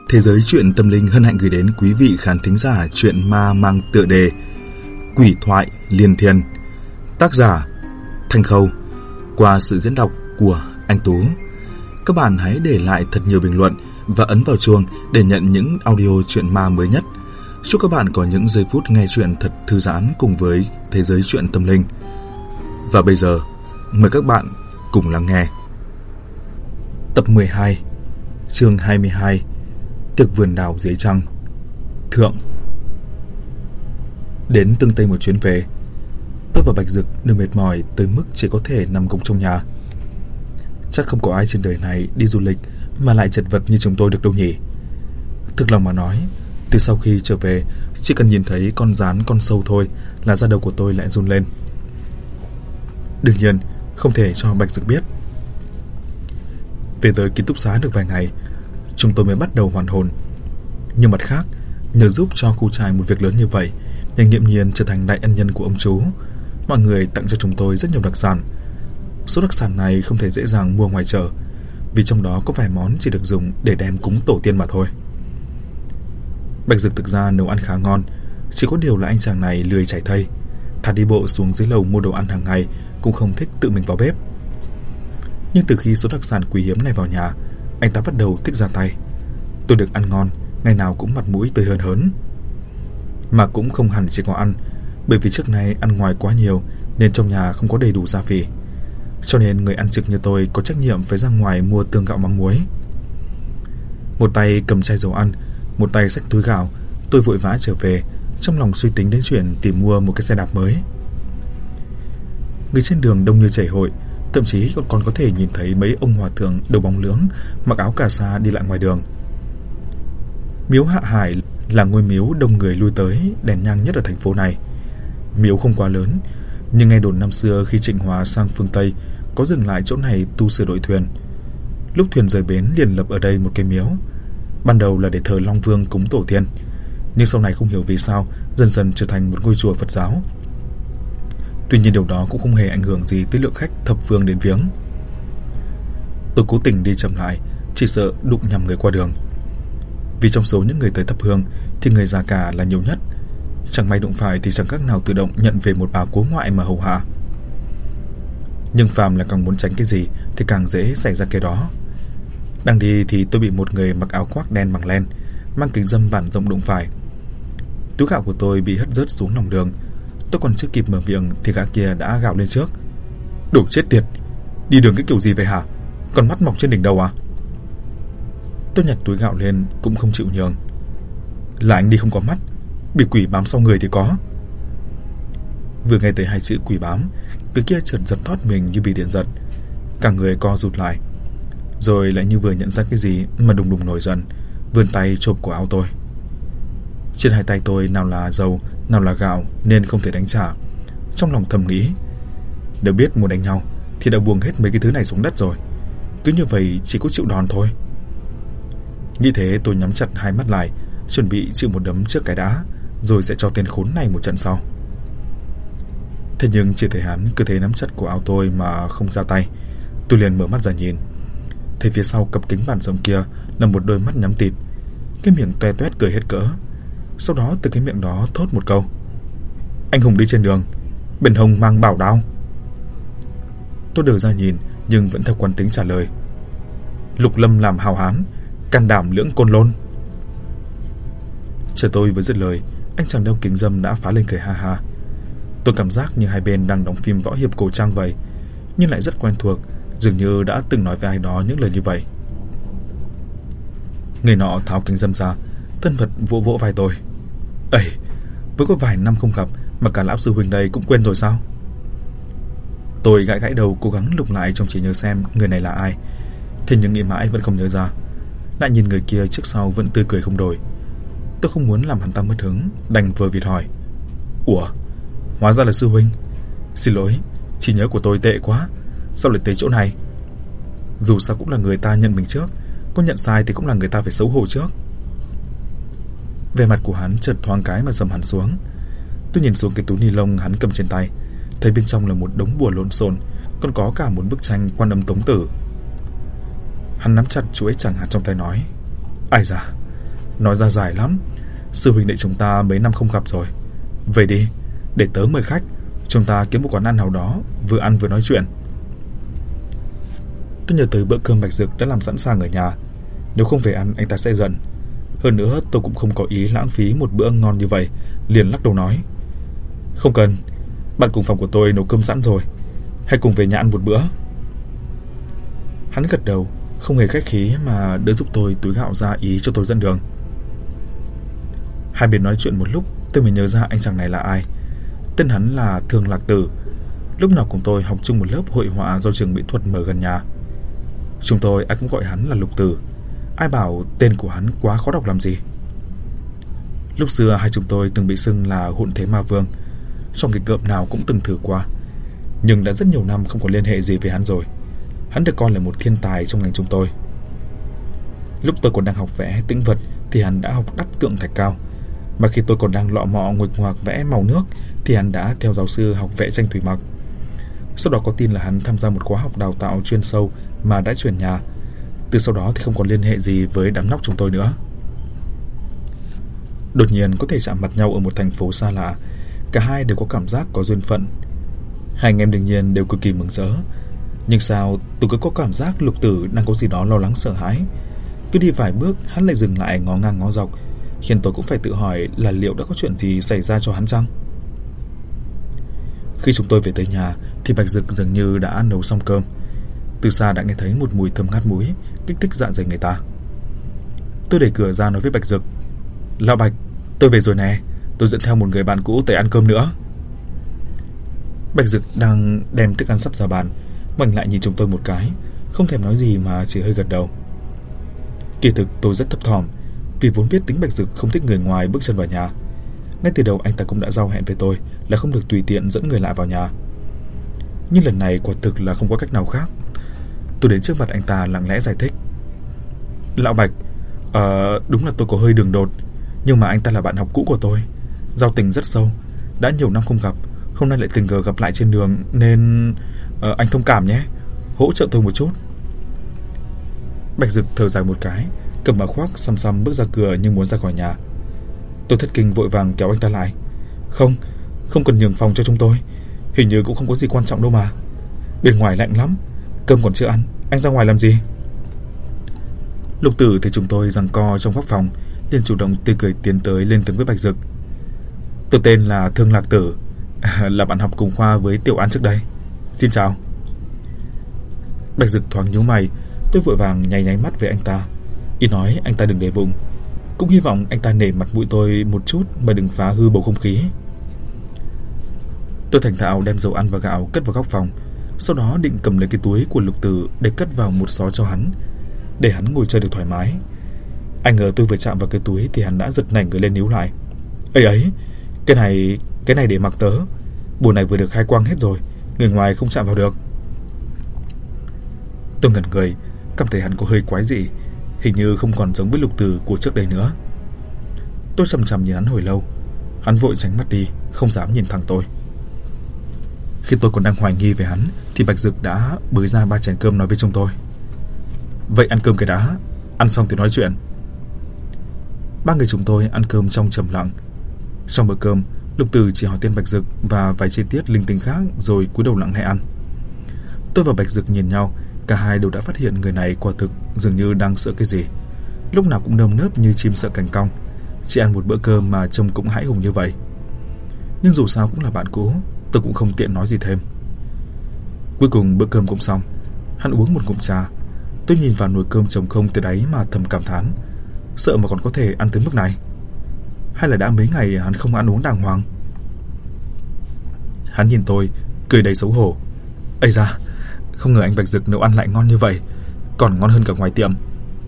Thế giới truyện tâm linh hân hạnh gửi đến quý vị khán thính giả truyện ma mang tựa đề Quỷ thoại liên thiên, tác giả Thanh Khâu, qua sự diễn đọc của anh Tú. Các bạn hãy để lại thật nhiều bình luận và ấn vào chuông để nhận những audio truyện ma mới nhất. Chúc các bạn có những giây phút nghe truyện thật thư giãn cùng với thế giới truyện tâm linh. Và bây giờ, mời các bạn cùng lắng nghe tập 12, chương 22, Tiệc vườn đào dưới trăng. Thượng. Đến Tương Tây một chuyến về, tôi và Bạch Dực đều mệt mỏi tới mức chỉ có thể nằm gục trong nhà. Chắc không có ai trên đời này đi du lịch mà lại chật vật như chúng tôi được đâu nhỉ. Thực lòng mà nói, từ sau khi trở về, chỉ cần nhìn thấy con rán con sâu thôi là da đầu của tôi lại run lên. Đương nhiên không thể cho Bạch Dực biết. Về tới ký túc xá được vài ngày, chúng tôi mới bắt đầu hoàn hồn. Nhưng mặt khác, nhờ giúp cho khu trại một việc lớn như vậy nên nghiễm nhiên trở thành đại ân nhân của ông chú. Mọi người tặng cho chúng tôi rất nhiều đặc sản. Số đặc sản này không thể dễ dàng mua ngoài chợ, vì trong đó có vài món chỉ được dùng để đem cúng tổ tiên mà thôi. Bạch Dực thực ra nấu ăn khá ngon, chỉ có điều là anh chàng này lười chảy thây, thà đi bộ xuống dưới lầu mua đồ ăn hàng ngày cũng không thích tự mình vào bếp. Nhưng từ khi số đặc sản quý hiếm này vào nhà, anh ta bắt đầu thích ra tay. Tôi được ăn ngon, ngày nào cũng mặt mũi tươi hơn hớn. Mà cũng không hẳn chỉ có ăn, bởi vì trước nay ăn ngoài quá nhiều nên trong nhà không có đầy đủ gia vị. Cho nên người ăn trực như tôi có trách nhiệm phải ra ngoài mua tương gạo mắm muối. Một tay cầm chai dầu ăn, một tay xách túi gạo, tôi vội vã trở về, trong lòng suy tính đến chuyện tìm mua một cái xe đạp mới. Người trên đường đông như chảy hội, thậm chí còn có thể nhìn thấy mấy ông hòa thượng đầu bóng lưỡng mặc áo cà sa đi lại ngoài đường. Miếu Hạ Hải là ngôi miếu đông người lui tới, đèn nhang nhất ở thành phố này. Miếu không quá lớn, nhưng nghe đồn năm xưa khi Trịnh Hòa sang phương Tây có dừng lại chỗ này tu sửa đội thuyền. Lúc thuyền rời bến liền lập ở đây một cái miếu. Ban đầu là để thờ Long Vương cúng tổ tiên, nhưng sau này không hiểu vì sao dần dần trở thành một ngôi chùa Phật giáo. Tuy nhiên điều đó cũng không hề ảnh hưởng gì tới lượng khách thập phương đến viếng. Tôi cố tình đi chậm lại, chỉ sợ đụng nhầm người qua đường. Vì trong số những người tới thắp hương thì người già cả là nhiều nhất. Chẳng may đụng phải thì chẳng khác nào tự động nhận về một bà cố ngoại mà hầu hạ. Nhưng phàm là càng muốn tránh cái gì thì càng dễ xảy ra cái đó. Đang đi thì tôi bị một người mặc áo khoác đen bằng len, mang kính râm bản rộng đụng phải. Túi gạo của tôi bị hất rớt xuống lòng đường. Tôi còn chưa kịp mở miệng thì gã kia đã gào lên trước. Đồ chết tiệt, đi đường cái kiểu gì vậy hả? Còn mắt mọc trên đỉnh đầu à? Tôi nhặt túi gạo lên cũng không chịu nhường. Là anh đi không có mắt, bị quỷ bám sau người thì có. Vừa nghe tới hai chữ quỷ bám, người kia chợt giật thót mình như bị điện giật, cả người co rụt lại, rồi lại như vừa nhận ra cái gì mà đùng đùng nổi giận, vươn tay chộp cổ áo tôi. Trên hai tay tôi nào là dầu, nào là gạo nên không thể đánh trả. Trong lòng thầm nghĩ, nếu biết muốn đánh nhau thì đã buông hết mấy cái thứ này xuống đất rồi, cứ như vậy chỉ có chịu đòn thôi. Nghĩ thế tôi nhắm chặt hai mắt lại, chuẩn bị chịu một đấm trước cái đá, rồi sẽ cho tên khốn này một trận sau. Thế nhưng chỉ thấy hắn cứ thế nắm chặt cổ áo tôi mà không ra tay. Tôi liền mở mắt ra nhìn, thấy phía sau cặp kính bản rộng kia là một đôi mắt nhắm tịt, cái miệng toe toét cười hết cỡ. Sau đó từ cái miệng đó thốt một câu: Anh hùng đi trên đường, bên hông mang bảo đao. Tôi đờ ra nhìn nhưng vẫn theo quán tính trả lời: Lục Lâm làm hào hán, can đảm lưỡng côn lôn. Chờ tôi vừa dứt lời, anh chàng đeo kính râm đã phá lên cười ha ha. Tôi cảm giác như hai bên đang đóng phim võ hiệp cổ trang vậy, nhưng lại rất quen thuộc, dường như đã từng nói với ai đó những lời như vậy. Người nọ tháo kính râm ra, thân mật vỗ vỗ vai tôi. Ây, mới có vài năm không gặp mà cả lão sư huynh đây cũng quên rồi sao? Tôi gãi gãi đầu cố gắng lục lại trong trí nhớ xem người này là ai. Thế nhưng nghĩ mãi vẫn không nhớ ra. Lại nhìn người kia trước sau vẫn tươi cười không đổi. Tôi không muốn làm hắn ta mất hứng, đành vờ vịt hỏi: Ủa, hóa ra là sư huynh. Xin lỗi, trí nhớ của tôi tệ quá, sao lại tới chỗ này? Dù sao cũng là người ta nhận mình trước, có nhận sai thì cũng là người ta phải xấu hổ trước. Vẻ mặt của hắn chợt thoáng cái mà dầm hẳn xuống. Tôi nhìn xuống cái túi ni lông hắn cầm trên tay, thấy bên trong là một đống bùa lộn xộn, còn có cả một bức tranh Quan Âm Tống Tử. Hắn nắm chặt chuỗi chẳng hạt trong tay nói: Ai da, Nói ra dài lắm. Sư huynh đệ chúng ta mấy năm không gặp rồi. Về đi, để tớ mời khách. Chúng ta kiếm một quán ăn nào đó, vừa ăn vừa nói chuyện. Tôi nhớ tới bữa cơm Bạch Dực đã làm sẵn sàng ở nhà. Nếu không về ăn anh ta sẽ giận. Hơn nữa tôi cũng không có ý lãng phí một bữa ngon như vậy, liền lắc đầu nói: Không cần, bạn cùng phòng của tôi nấu cơm sẵn rồi, hãy cùng về nhà ăn một bữa. Hắn gật đầu, không hề khách khí mà đỡ giúp tôi túi gạo ra ý cho tôi dẫn đường. Hai bên nói chuyện một lúc, tôi mới nhớ ra anh chàng này là ai. Tên hắn là Thương Lạc Tử, lúc nào cùng tôi học chung một lớp hội họa do trường mỹ thuật mở gần nhà. Chúng tôi ai cũng gọi hắn là Lục Tử. Ai bảo tên của hắn quá khó đọc làm gì. Lúc xưa hai chúng tôi từng bị xưng là hỗn thế ma vương, trong nghịch ngợm nào cũng từng thử qua. Nhưng đã rất nhiều năm không có liên hệ gì với hắn rồi. Hắn được coi là một thiên tài trong ngành chúng tôi. Lúc tôi còn đang học vẽ tĩnh vật thì hắn đã học đắp tượng thạch cao, mà khi tôi còn đang lọ mọ nguệch ngoạc vẽ màu nước thì hắn đã theo giáo sư học vẽ tranh thủy mặc. Sau đó có tin là hắn tham gia một khóa học đào tạo chuyên sâu mà đã chuyển nhà. Từ sau đó thì không còn liên hệ gì với đám nhóc chúng tôi nữa. Đột nhiên có thể chạm mặt nhau ở một thành phố xa lạ, cả hai đều có cảm giác có duyên phận. Hai anh em đương nhiên đều cực kỳ mừng rỡ. Nhưng sao tôi cứ có cảm giác Lục Tử đang có gì đó lo lắng sợ hãi. Cứ đi vài bước hắn lại dừng lại ngó ngang ngó dọc, khiến tôi cũng phải tự hỏi là liệu đã có chuyện gì xảy ra cho hắn chăng. Khi chúng tôi về tới nhà thì Bạch Dực dường như đã nấu xong cơm. Từ xa đã nghe thấy một mùi thơm ngát mũi, kích thích dạ dày người ta. Tôi đẩy cửa ra nói với Bạch Dực: Lão Bạch, tôi về rồi nè, tôi dẫn theo một người bạn cũ tới ăn cơm nữa. Bạch Dực đang đem thức ăn sắp ra bàn, ngoảnh lại nhìn chúng tôi một cái, không thèm nói gì mà chỉ hơi gật đầu. Kỳ thực tôi rất thấp thỏm, vì vốn biết tính Bạch Dực không thích người ngoài bước chân vào nhà. Ngay từ đầu anh ta cũng đã giao hẹn với tôi là không được tùy tiện dẫn người lạ vào nhà. Nhưng lần này quả thực là không có cách nào khác. Tôi đến trước mặt anh ta lặng lẽ giải thích: Lão Bạch, đúng là tôi có hơi đường đột, nhưng mà anh ta là bạn học cũ của tôi, giao tình rất sâu, đã nhiều năm không gặp, hôm nay lại tình cờ gặp lại trên đường, nên anh thông cảm nhé, hỗ trợ tôi một chút. Bạch Dực thở dài một cái, cầm áo khoác xăm xăm bước ra cửa nhưng muốn ra khỏi nhà. Tôi thất kinh vội vàng kéo anh ta lại: Không cần nhường phòng cho chúng tôi, hình như cũng không có gì quan trọng đâu mà. Bên ngoài lạnh lắm, cơm còn chưa ăn, anh ra ngoài làm gì? Lục Tử thấy chúng tôi giằng co trong góc phòng, liền chủ động tươi cười tiến tới lên tiếng với Bạch Dực: Tôi tên là Thương Lạc Tử, là bạn học cùng khoa với Tiểu An trước đây. Xin chào. Bạch Dực thoáng nhíu mày, tôi vội vàng nháy mắt với anh ta, ý nói anh ta đừng để bụng, cũng hy vọng anh ta nể mặt mũi tôi một chút mà đừng phá hư bầu không khí. Tôi thành thạo đem dầu ăn và gạo cất vào góc phòng, sau đó định cầm lấy cái túi của Lục Tử để cất vào một xó cho hắn, để hắn ngồi chơi được thoải mái. Anh ngờ tôi vừa chạm vào cái túi thì hắn đã giật nảy người lên níu lại: Ấy, cái này để mặc tớ, bùa này vừa được khai quang hết rồi, người ngoài không chạm vào được. Tôi ngẩn người, cảm thấy hắn có hơi quái dị, hình như không còn giống với Lục Tử của trước đây nữa. Tôi chằm chằm nhìn hắn hồi lâu, hắn vội tránh mắt đi, không dám nhìn thẳng tôi. Khi tôi còn đang hoài nghi về hắn thì Bạch Dực đã bới ra 3 chén cơm nói với chúng tôi: Vậy ăn cơm cái đã, ăn xong thì nói chuyện. 3 người chúng tôi ăn cơm trong trầm lặng. Trong bữa cơm, Lục Tử chỉ hỏi tên Bạch Dực và vài chi tiết linh tinh khác rồi cúi đầu lặng lẽ ăn. Tôi và Bạch Dực nhìn nhau, cả hai đều đã phát hiện người này quả thực dường như đang sợ cái gì, lúc nào cũng nơm nớp như chim sợ cành cong. Chỉ ăn một bữa cơm mà trông cũng hãi hùng như vậy. Nhưng dù sao cũng là bạn cũ, tôi cũng không tiện nói gì thêm. Cuối cùng bữa cơm cũng xong, hắn uống một ngụm trà. Tôi nhìn vào nồi cơm trống không từ đáy mà thầm cảm thán, sợ mà còn có thể ăn tới mức này. Hay là đã mấy ngày hắn không ăn uống đàng hoàng? Hắn nhìn tôi, cười đầy xấu hổ: Ây da, không ngờ anh Bạch Dực nấu ăn lại ngon như vậy, còn ngon hơn cả ngoài tiệm.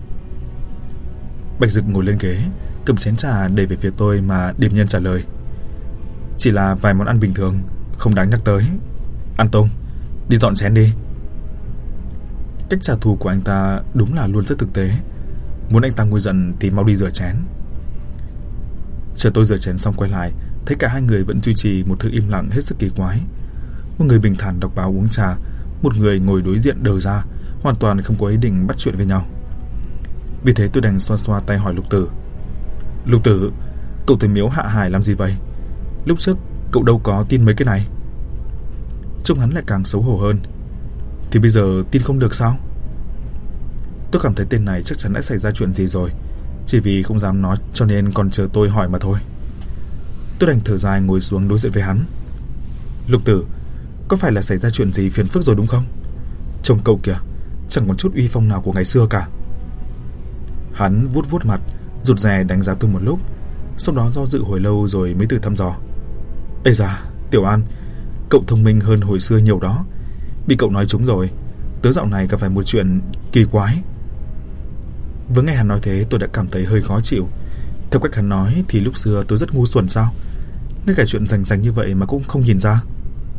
Bạch Dực ngồi lên ghế, cầm chén trà đẩy về phía tôi mà điềm nhiên trả lời: Chỉ là vài món ăn bình thường, không đáng nhắc tới. Ăn tôm, đi dọn chén đi. Cách trả thù của anh ta đúng là luôn rất thực tế. Muốn anh ta nguôi giận thì mau đi rửa chén. Chờ tôi rửa chén xong quay lại, thấy cả hai người vẫn duy trì một thứ im lặng hết sức kỳ quái. Một người bình thản đọc báo uống trà, một người ngồi đối diện đờ ra, hoàn toàn không có ý định bắt chuyện với nhau. Vì thế tôi đành xoa xoa tay hỏi Lục Tử: Lục Tử, cậu tới miếu Hạ Hải làm gì vậy? Lúc trước cậu đâu có tin mấy cái này. Trông hắn lại càng xấu hổ hơn. Thì bây giờ tin không được sao? Tôi cảm thấy tên này chắc chắn đã xảy ra chuyện gì rồi, chỉ vì không dám nói cho nên còn chờ tôi hỏi mà thôi. Tôi đành thở dài ngồi xuống đối diện với hắn. Lục Tử, có phải là xảy ra chuyện gì phiền phức rồi đúng không? Trông cậu kìa, chẳng còn chút uy phong nào của ngày xưa cả. Hắn vuốt vuốt mặt, rụt rè đánh giá tôi một lúc, sau đó do dự hồi lâu rồi mới tự thăm dò. Ê da, Tiểu An, cậu thông minh hơn hồi xưa nhiều đó. Bị cậu nói trúng rồi, tớ dạo này gặp phải một chuyện kỳ quái. Vừa nghe hắn nói thế tôi đã cảm thấy hơi khó chịu. Theo cách hắn nói thì lúc xưa tôi rất ngu xuẩn sao? Ngay cả chuyện rành rành như vậy mà cũng không nhìn ra.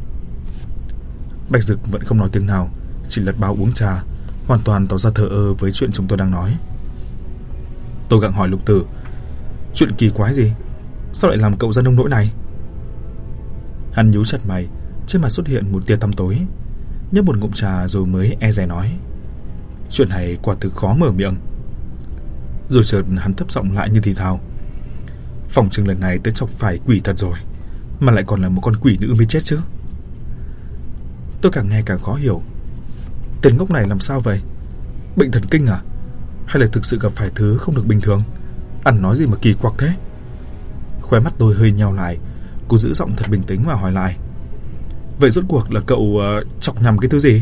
Bạch Dực vẫn không nói tiếng nào, chỉ lật bao uống trà, hoàn toàn tỏ ra thờ ơ với chuyện chúng tôi đang nói. Tôi gặng hỏi Lục Tử, chuyện kỳ quái gì? Sao lại làm cậu ra nông nỗi này? Hắn nhíu chặt mày, trên mặt xuất hiện một tia tăm tối, nhấp một ngụm trà rồi mới e dè nói. Chuyện này quả thực khó mở miệng. Rồi chợt hắn thấp giọng lại như thì thào. Phòng chừng lần này tớ chọc phải quỷ thật rồi, mà lại còn là một con quỷ nữ mới chết chứ. Tôi càng nghe càng khó hiểu. Tên ngốc này làm sao vậy? Bệnh thần kinh à? Hay là thực sự gặp phải thứ không được bình thường? Ăn nói gì mà kỳ quặc thế? Khóe mắt tôi hơi nheo lại, cô giữ giọng thật bình tĩnh và hỏi lại. Vậy rốt cuộc là cậu chọc nhầm cái thứ gì?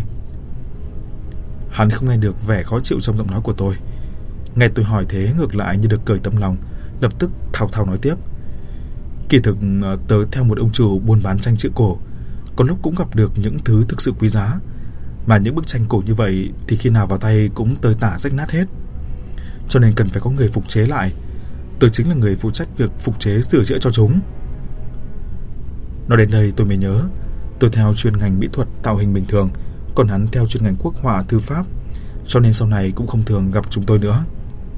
Hắn không nghe được vẻ khó chịu trong giọng nói của tôi. Nghe tôi hỏi thế ngược lại như được cởi tấm lòng, lập tức thao thao nói tiếp. Kỳ thực tớ theo một ông chủ buôn bán tranh chữ cổ, có lúc cũng gặp được những thứ thực sự quý giá. Mà những bức tranh cổ như vậy thì khi nào vào tay cũng tơi tả rách nát hết, cho nên cần phải có người phục chế lại. Tớ chính là người phụ trách việc phục chế sửa chữa cho chúng. Nói đến đây tôi mới nhớ, tôi theo chuyên ngành mỹ thuật tạo hình bình thường, còn hắn theo chuyên ngành quốc họa thư pháp, cho nên sau này cũng không thường gặp chúng tôi nữa.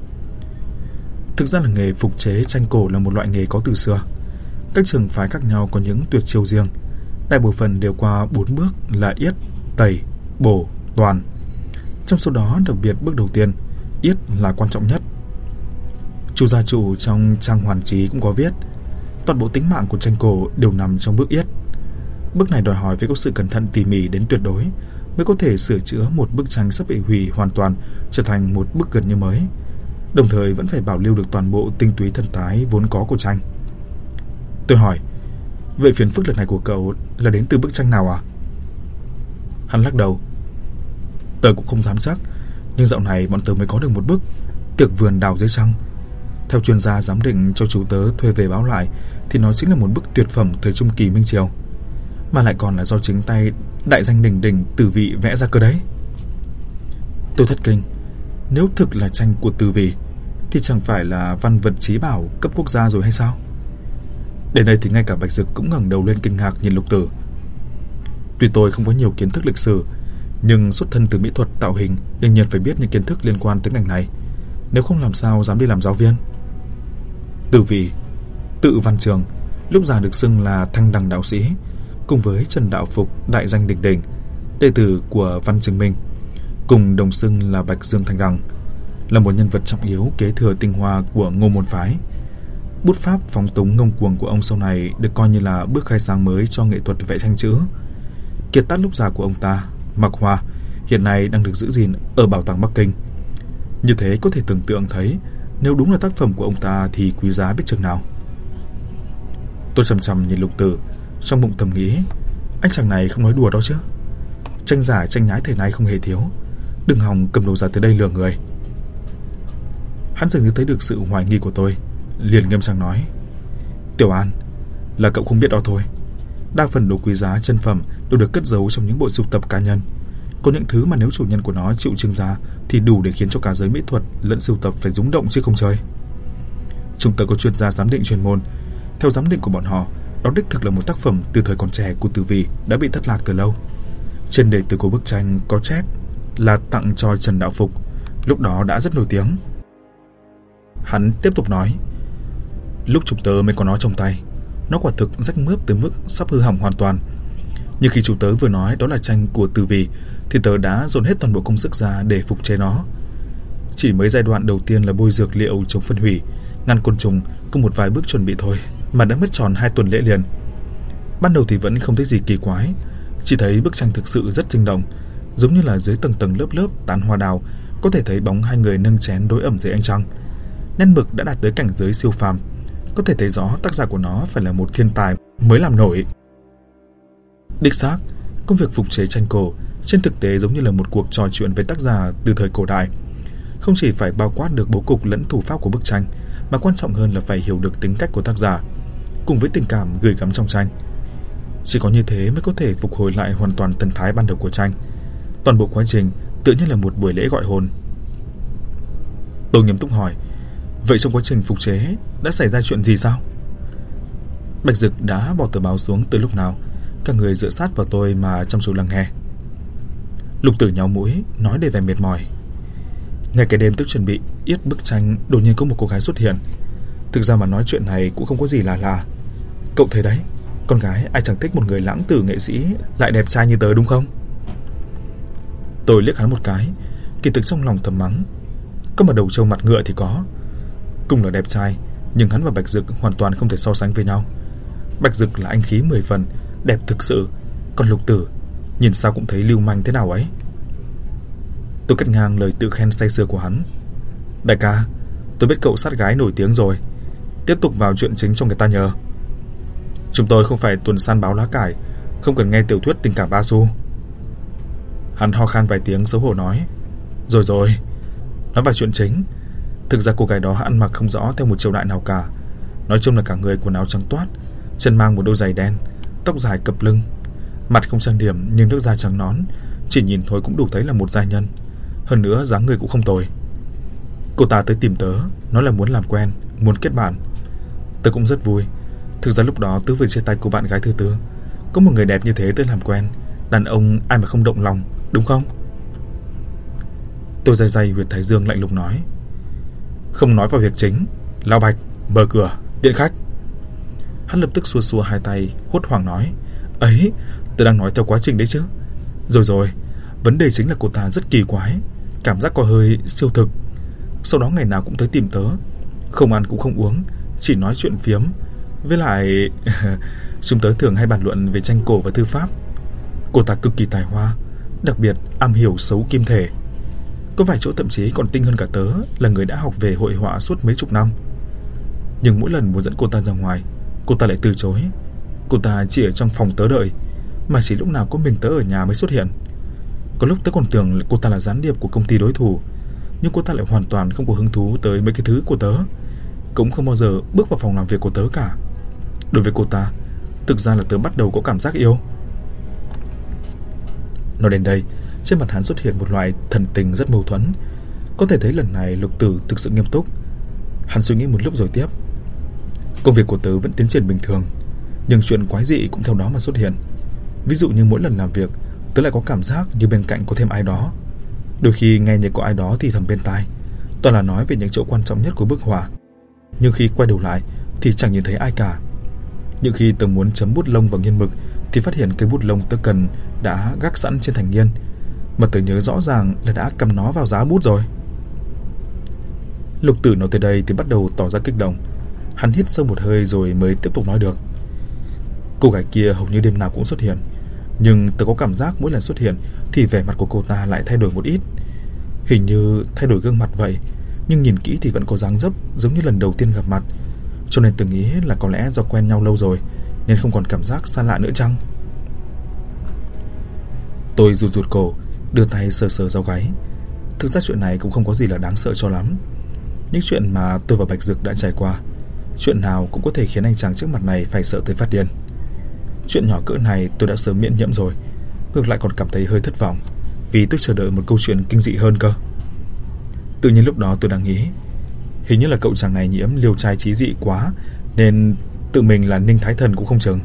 Thực ra là nghề phục chế tranh cổ là một loại nghề có từ xưa. Các trường phái khác nhau có những tuyệt chiêu riêng. Đại bộ phận đều qua 4 bước là yết, tẩy, bổ, toàn. Trong số đó đặc biệt bước đầu tiên, yết là quan trọng nhất. Chu gia chủ trong trang Hoàn Chí cũng có viết, toàn bộ tính mạng của tranh cổ đều nằm trong bước yết. Bước này đòi hỏi phải có sự cẩn thận tỉ mỉ đến tuyệt đối mới có thể sửa chữa một bức tranh sắp bị hủy hoàn toàn trở thành một bức gần như mới, đồng thời vẫn phải bảo lưu được toàn bộ tinh túy thần thái vốn có của tranh. Tôi hỏi, vậy phiền phức lần này của cậu là đến từ bức tranh nào à? Hắn lắc đầu. Tớ cũng không dám chắc, nhưng dạo này bọn tớ mới có được một bức Tiệc vườn đào dưới trăng. Theo chuyên gia giám định cho chủ tớ thuê về báo lại thì nó chính là một bức tuyệt phẩm thời trung kỳ Minh Triều, mà lại còn là do chính tay đại danh đỉnh đỉnh Từ Vị vẽ ra cơ đấy. Tôi thất kinh. Nếu thực là tranh của Từ Vị thì chẳng phải là văn vật chí bảo cấp quốc gia rồi hay sao? Đến đây thì ngay cả Bạch Dực cũng ngẩng đầu lên kinh ngạc nhìn Lục Tử. Tuy tôi không có nhiều kiến thức lịch sử, nhưng xuất thân từ mỹ thuật tạo hình đương nhiên phải biết những kiến thức liên quan tới ngành này, nếu không làm sao dám đi làm giáo viên. Từ Vị, tự Văn Trường, lúc già được xưng là Thanh Đằng đạo sĩ, cùng với Trần Đạo Phục đại danh đỉnh đỉnh, đệ tử của Văn Trường Minh, cùng đồng xưng là Bạch Dương Thanh Đằng, là một nhân vật trọng yếu kế thừa tinh hoa của Ngô môn phái. Bút pháp phóng túng ngông cuồng của ông sau này được coi như là bước khai sáng mới cho nghệ thuật vẽ tranh chữ. Kiệt tác lúc già của ông ta, Mạc Hoa, hiện nay đang được giữ gìn ở bảo tàng Bắc Kinh. Như thế có thể tưởng tượng thấy, nếu đúng là tác phẩm của ông ta thì quý giá biết chừng nào. Tôi chằm chằm nhìn Lục Tử, trong bụng thầm nghĩ, anh chàng này không nói đùa đâu chứ. Tranh giả tranh nhái thời nay không hề thiếu, đừng hòng cầm đồ giả tới đây lừa người. Hắn dường như thấy được sự hoài nghi của tôi, liền nghiêm trang nói, Tiểu An, là cậu không biết đó thôi. Đa phần đồ quý giá chân phẩm đều được cất giấu trong những bộ sưu tập cá nhân. Có những thứ mà nếu chủ nhân của nó chịu trưng ra thì đủ để khiến cho cả giới mỹ thuật lẫn sưu tập phải rúng động chứ không chơi. Chúng ta có chuyên gia giám định chuyên môn. Theo giám định của bọn họ, đó đích thực là một tác phẩm từ thời còn trẻ của Từ Vị đã bị thất lạc từ lâu. Trên đề từ của bức tranh có chép là tặng cho Trần Đạo Phục, lúc đó đã rất nổi tiếng. Hắn tiếp tục nói, lúc chúng tớ mới có nó trong tay, nó quả thực rách mướp tới mức sắp hư hỏng hoàn toàn. Nhưng khi chủ tớ vừa nói đó là tranh của Từ Vị thì tớ đã dồn hết toàn bộ công sức ra để phục chế nó. Chỉ mới giai đoạn đầu tiên là bôi dược liệu chống phân hủy, Ngăn côn trùng có một vài bước chuẩn bị thôi mà đã mất tròn 2 tuần lễ liền. Ban đầu thì vẫn không thấy gì kỳ quái, chỉ thấy bức tranh thực sự rất sinh động, giống như là dưới tầng tầng lớp lớp tán hoa đào có thể thấy bóng hai người nâng chén đối ẩm dưới ánh trăng. Nét mực đã đạt tới cảnh giới siêu phàm, có thể thấy rõ tác giả của nó phải là một thiên tài mới làm nổi. Đích xác, công việc phục chế tranh cổ trên thực tế giống như là một cuộc trò chuyện với tác giả từ thời cổ đại. Không chỉ phải bao quát được bố cục lẫn thủ pháp của bức tranh, mà quan trọng hơn là phải hiểu được tính cách của tác giả, cùng với tình cảm gửi gắm trong tranh. Chỉ có như thế mới có thể phục hồi lại hoàn toàn thần thái ban đầu của tranh. Toàn bộ quá trình tự nhiên là một buổi lễ gọi hồn. Tôi nghiêm túc hỏi, vậy trong quá trình phục chế đã xảy ra chuyện gì sao? Bạch Dực đã bỏ tờ báo xuống từ lúc nào, cả người dựa sát vào tôi mà chăm chú lắng nghe. Lục Tử nháu mũi, nói đầy vẻ mệt mỏi. Ngay cái đêm tức chuẩn bị yết bức tranh, đột nhiên có một cô gái xuất hiện. Thực ra mà nói chuyện này cũng không có gì lạ. Cậu thấy đấy, con gái ai chẳng thích một người lãng tử nghệ sĩ lại đẹp trai như tớ đúng không? Tôi liếc hắn một cái, kỳ thực trong lòng thầm mắng. Có mà đầu trâu mặt ngựa thì có. Cùng là đẹp trai, nhưng hắn và Bạch Dực hoàn toàn không thể so sánh với nhau. Bạch Dực là anh khí 10 phần, đẹp thực sự, còn Lục Tử nhìn sao cũng thấy lưu manh thế nào ấy. Tôi cắt ngang lời tự khen say sưa của hắn. Đại ca, tôi biết cậu sát gái nổi tiếng rồi, tiếp tục vào chuyện chính cho người ta nhờ. Chúng tôi không phải tuần san báo lá cải, không cần nghe tiểu thuyết tình cảm ba xu. Hắn ho khan vài tiếng xấu hổ nói. Rồi, nói vào chuyện chính. Thực ra cô gái đó ăn mặc không rõ theo một triều đại nào cả. Nói chung là cả người quần áo trắng toát, chân mang một đôi giày đen, tóc dài cập lưng, mặt không trang điểm nhưng nước da trắng nõn, chỉ nhìn thôi cũng đủ thấy là một giai nhân. Hơn nữa dáng người cũng không tồi. Cô ta tới tìm tớ, nói là muốn làm quen, muốn kết bạn. Tớ cũng rất vui. Thực ra lúc đó tớ vừa chia tay cô bạn gái thứ tư. Có một người đẹp như thế tới làm quen, đàn ông ai mà không động lòng, đúng không? Tôi day huyệt thái dương lạnh lùng nói. Không nói vào việc chính. Lão Bạch, mở cửa, điện khách. Hắn lập tức xua xua hai tay, hốt hoảng nói. Ấy, tớ đang nói theo quá trình đấy chứ. Rồi, vấn đề chính là cô ta rất kỳ quái, cảm giác có hơi siêu thực. Sau đó ngày nào cũng tới tìm tớ, không ăn cũng không uống, chỉ nói chuyện phiếm. Với lại chúng tớ thường hay bàn luận về tranh cổ và thư pháp. Cô ta cực kỳ tài hoa, đặc biệt am hiểu xấu kim thể. Có vài chỗ thậm chí còn tinh hơn cả tớ, là người đã học về hội họa suốt mấy chục năm. Nhưng mỗi lần muốn dẫn cô ta ra ngoài, cô ta lại từ chối. Cô ta chỉ ở trong phòng tớ đợi, mà chỉ lúc nào có mình tớ ở nhà mới xuất hiện. Có lúc tớ còn tưởng là cô ta là gián điệp của công ty đối thủ, nhưng cô ta lại hoàn toàn không có hứng thú tới mấy cái thứ của tớ, cũng không bao giờ bước vào phòng làm việc của tớ cả. Đối với cô ta, thực ra là tớ bắt đầu có cảm giác yêu. Nói đến đây, trên mặt hắn xuất hiện một loại thần tình rất mâu thuẫn. Có thể thấy lần này Lục Tử thực sự nghiêm túc. Hắn suy nghĩ một lúc rồi tiếp. Công việc của tớ vẫn tiến triển bình thường, nhưng chuyện quái dị cũng theo đó mà xuất hiện. Ví dụ như mỗi lần làm việc, tớ lại có cảm giác như bên cạnh có thêm ai đó. Đôi khi nghe như có ai đó thì thầm bên tai, toàn là nói về những chỗ quan trọng nhất của bức họa. Nhưng khi quay đầu lại thì chẳng nhìn thấy ai cả. Nhưng khi tớ muốn chấm bút lông vào nghiên mực thì phát hiện cây bút lông tớ cần đã gác sẵn trên thành nghiên, mà tớ nhớ rõ ràng là đã cắm nó vào giá bút rồi. Lục Tử nói tới đây thì bắt đầu tỏ ra kích động. Hắn hít sâu một hơi rồi mới tiếp tục nói được. Cô gái kia hầu như đêm nào cũng xuất hiện, nhưng tớ có cảm giác mỗi lần xuất hiện thì vẻ mặt của cô ta lại thay đổi một ít. Hình như thay đổi gương mặt vậy, nhưng nhìn kỹ thì vẫn có dáng dấp giống như lần đầu tiên gặp mặt. Cho nên tớ nghĩ là có lẽ do quen nhau lâu rồi nên không còn cảm giác xa lạ nữa chăng? Tôi rụt cổ, đưa tay sờ sờ sau gáy. Thực ra chuyện này cũng không có gì là đáng sợ cho lắm. Những chuyện mà tôi và Bạch Dực đã trải qua, chuyện nào cũng có thể khiến anh chàng trước mặt này phải sợ tới phát điên. Chuyện nhỏ cỡ này tôi đã sớm miễn nhiễm rồi, ngược lại còn cảm thấy hơi thất vọng, vì tôi chờ đợi một câu chuyện kinh dị hơn cơ. Tự nhiên lúc đó tôi đang nghĩ, hình như là cậu chàng này nhiễm liều trai trí dị quá, nên tự mình là Ninh Thái Thần cũng không chừng.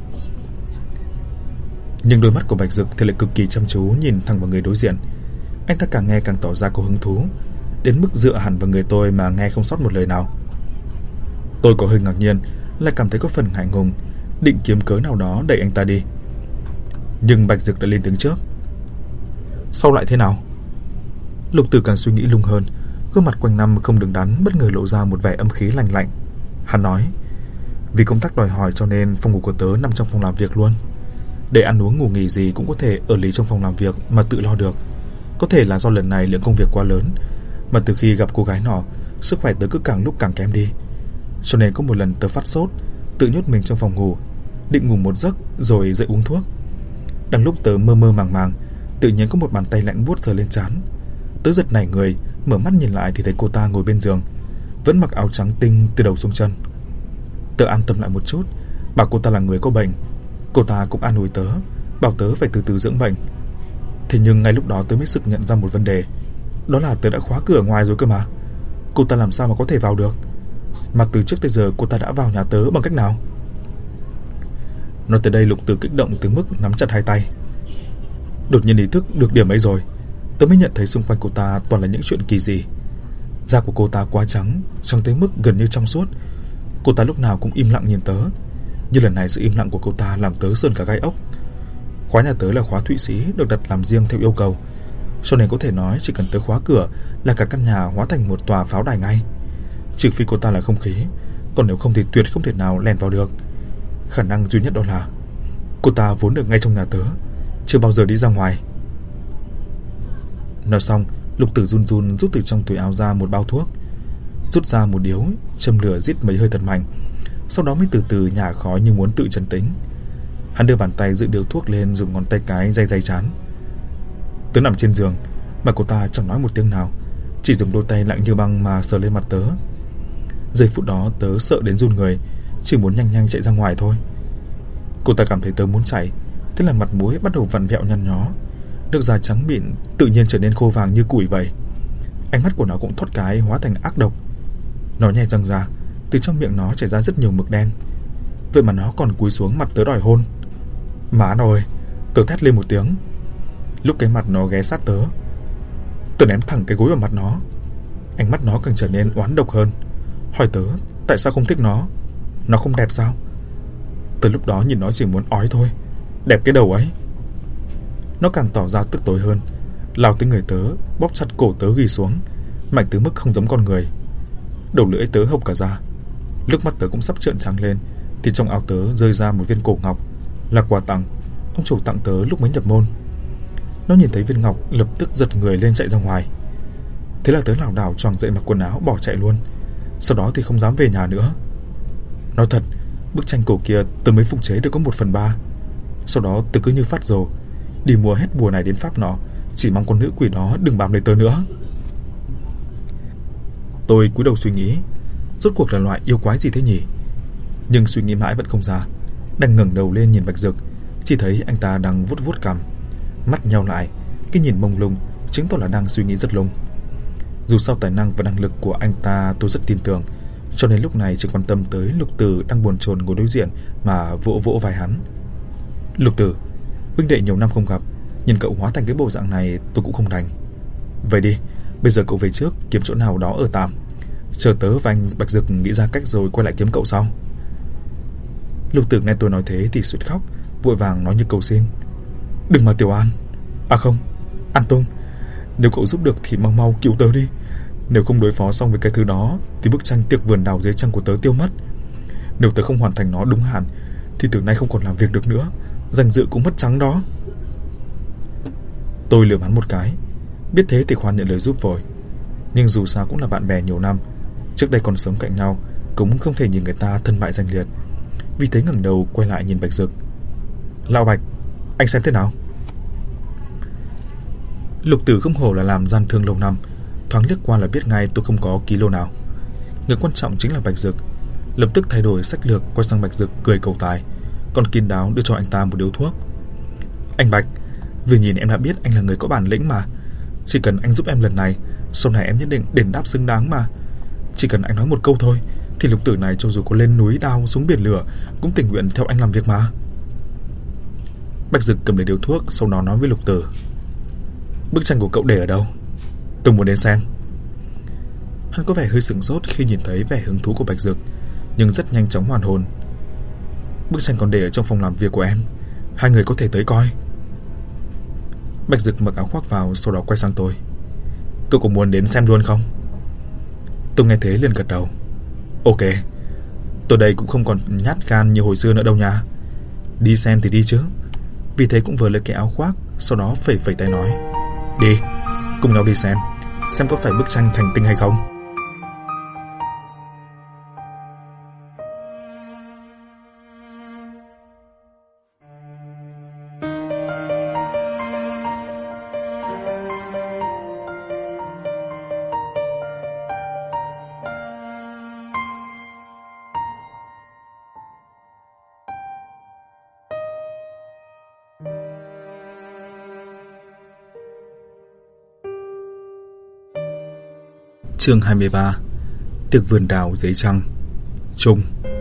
Nhưng đôi mắt của Bạch Dực thì lại cực kỳ chăm chú nhìn thẳng vào người đối diện. Anh ta càng nghe càng tỏ ra có hứng thú, đến mức dựa hẳn vào người tôi mà nghe không sót một lời nào. Tôi có hơi ngạc nhiên, lại cảm thấy có phần ngại ngùng, định kiếm cớ nào đó đẩy anh ta đi. Nhưng Bạch Dực đã lên tiếng trước. Sao lại thế nào? Lục Tử càng suy nghĩ lung hơn, gương mặt quanh năm không đứng đắn bất ngờ lộ ra một vẻ âm khí lạnh lạnh. Hắn nói, vì công tác đòi hỏi cho nên phòng ngủ của tớ nằm trong phòng làm việc luôn. Để ăn uống ngủ nghỉ gì cũng có thể ở lý trong phòng làm việc mà tự lo được. Có thể là do lần này lượng công việc quá lớn, mà từ khi gặp cô gái nọ, sức khỏe tớ cứ càng lúc càng kém đi. Cho nên có một lần tớ phát sốt, tự nhốt mình trong phòng ngủ, định ngủ một giấc rồi dậy uống thuốc. Đang lúc tớ mơ mơ màng màng, tự nhiên có một bàn tay lạnh buốt sờ lên trán. Tớ giật nảy người, mở mắt nhìn lại thì thấy cô ta ngồi bên giường, vẫn mặc áo trắng tinh từ đầu xuống chân. Tớ an tâm lại một chút, bảo cô ta là người có bệnh. Cô ta cũng an ủi tớ, bảo tớ phải từ từ dưỡng bệnh. Thế nhưng ngay lúc đó tớ mới sực nhận ra một vấn đề, đó là tớ đã khóa cửa ngoài rồi cơ mà. Cô ta làm sao mà có thể vào được? Mà từ trước tới giờ cô ta đã vào nhà tớ bằng cách nào? Nói tới đây, Lục Tử kích động tới mức nắm chặt hai tay. Đột nhiên ý thức được điểm ấy rồi, tớ mới nhận thấy xung quanh cô ta toàn là những chuyện kỳ dị. Da của cô ta quá trắng tới mức gần như trong suốt. Cô ta lúc nào cũng im lặng nhìn tớ, nhưng lần này sự im lặng của cô ta làm tớ sởn cả gai ốc. Khóa nhà tớ là khóa Thụy Sĩ, được đặt làm riêng theo yêu cầu, cho nên có thể nói chỉ cần tớ khóa cửa là cả căn nhà hóa thành một tòa pháo đài ngay. Trừ phi cô ta là không khí, còn nếu không thì tuyệt không thể nào lèn vào được. Khả năng duy nhất đó là cô ta vốn được ngay trong nhà tớ, chưa bao giờ đi ra ngoài. Nói xong, Lục Tử run run rút từ trong túi áo ra một bao thuốc, rút ra một điếu, châm lửa rít mấy hơi thật mạnh, sau đó mới từ từ nhả khói như muốn tự trấn tĩnh. Hắn đưa bàn tay giữ điếu thuốc lên, dùng ngón tay cái day day trán. Tớ nằm trên giường, mà cô ta chẳng nói một tiếng nào, chỉ dùng đôi tay lạnh như băng mà sờ lên mặt tớ. Giây phút đó tớ sợ đến run người, chỉ muốn nhanh nhanh chạy ra ngoài thôi. Cô ta cảm thấy tớ muốn chạy, thế là mặt mũi bắt đầu vặn vẹo nhăn nhó, nước da trắng mịn tự nhiên trở nên khô vàng như củi vậy. Ánh mắt của nó cũng thoát cái hóa thành ác độc. Nó nhè răng ra, từ trong miệng nó chảy ra rất nhiều mực đen. Vậy mà nó còn cúi xuống mặt tớ đòi hôn. Má nó ơi, tớ thét lên một tiếng. Lúc cái mặt nó ghé sát tớ ném thẳng cái gối vào mặt nó. Ánh mắt nó càng trở nên oán độc hơn, hỏi tớ tại sao không thích nó không đẹp sao? Từ lúc đó nhìn nó chỉ muốn ói thôi, đẹp cái đầu ấy. Nó càng tỏ ra tức tối hơn, lao tới người tớ, bóp chặt cổ tớ ghi xuống, mạnh tới mức không giống con người. Đầu lưỡi tớ hộc cả ra. Lúc mắt tớ cũng sắp trợn trắng lên thì trong áo tớ rơi ra một viên cổ ngọc, là quà tặng ông chủ tặng tớ lúc mới nhập môn. Nó nhìn thấy viên ngọc lập tức giật người lên chạy ra ngoài. Thế là tớ lảo đảo choàng dậy mặc quần áo bỏ chạy luôn. Sau đó thì không dám về nhà nữa. Nói thật, bức tranh cổ kia tớ mới phục chế được có 1/3. Sau đó tớ cứ như phát rồ, đi mua hết bùa này đến pháp nọ, chỉ mong con nữ quỷ đó đừng bám lấy tớ nữa. Tôi cúi đầu suy nghĩ, rốt cuộc là loại yêu quái gì thế nhỉ? Nhưng suy nghĩ mãi vẫn không ra, đành ngẩng đầu lên nhìn Bạch Dực, chỉ thấy anh ta đang vuốt vuốt cằm, mắt nheo lại, cái nhìn mông lung chứng tỏ là đang suy nghĩ rất lung. Dù sao tài năng và năng lực của anh ta tôi rất tin tưởng, cho nên lúc này chỉ quan tâm tới Lục Tử đang bồn chồn ngồi đối diện mà vỗ vỗ vai hắn. Lục Tử, huynh đệ nhiều năm không gặp, nhìn cậu hóa thành cái bộ dạng này tôi cũng không đành. Vậy đi, bây giờ cậu về trước kiếm chỗ nào đó ở tạm, chờ tớ và anh Bạch Dực nghĩ ra cách rồi quay lại kiếm cậu sau. Lục Tử nghe tôi nói thế thì suýt khóc, vội vàng nói như cầu xin. Đừng mà Tiểu An, à không, An Tung, nếu cậu giúp được thì mau mau cứu tớ đi. Nếu không đối phó xong với cái thứ đó thì bức tranh tiệc vườn đào dưới trăng của tớ tiêu mất. Nếu tớ không hoàn thành nó đúng hạn thì từ nay không còn làm việc được nữa, danh dự cũng mất trắng đó. Tôi lườm hắn một cái, biết thế thì khoan nhận lời giúp vội. Nhưng dù sao cũng là bạn bè nhiều năm, trước đây còn sống cạnh nhau, cũng không thể nhìn người ta thân bại danh liệt. Vì thế ngẩng đầu quay lại nhìn Bạch Dực. Lão Bạch, anh xem thế nào? Lục Tử không hổ là làm gian thương lâu năm, thoáng liếc qua là biết ngay tôi không có ký lô nào. Người quan trọng chính là Bạch Dực. Lập tức thay đổi sách lược, quay sang Bạch Dực cười cầu tài, còn kín đáo đưa cho anh ta một điếu thuốc. Anh Bạch, vừa nhìn em đã biết anh là người có bản lĩnh mà. Chỉ cần anh giúp em lần này, sau này em nhất định đền đáp xứng đáng mà. Chỉ cần anh nói một câu thôi thì Lục Tử này cho dù có lên núi đao xuống biển lửa cũng tình nguyện theo anh làm việc mà. Bạch Dực cầm lấy điếu thuốc, sau đó nói với Lục Tử. Bức tranh của cậu để ở đâu? Tôi muốn đến xem. Hắn có vẻ hơi sửng sốt khi nhìn thấy vẻ hứng thú của Bạch Dực, nhưng rất nhanh chóng hoàn hồn. Bức tranh còn để ở trong phòng làm việc của em, hai người có thể tới coi. Bạch Dực mặc áo khoác vào, sau đó quay sang tôi. Cậu có muốn đến xem luôn không? Tôi nghe thế liền gật đầu. Ok, Tôi đây cũng không còn nhát gan như hồi xưa nữa đâu nha. Đi xem thì đi chứ. Vì thế cũng vừa lấy cái áo khoác, sau đó phẩy phẩy tay nói: Đi, cùng nhau đi xem có phải bức tranh thành tinh hay không. Chương 23: Tiệc vườn đào dưới trăng. Chung.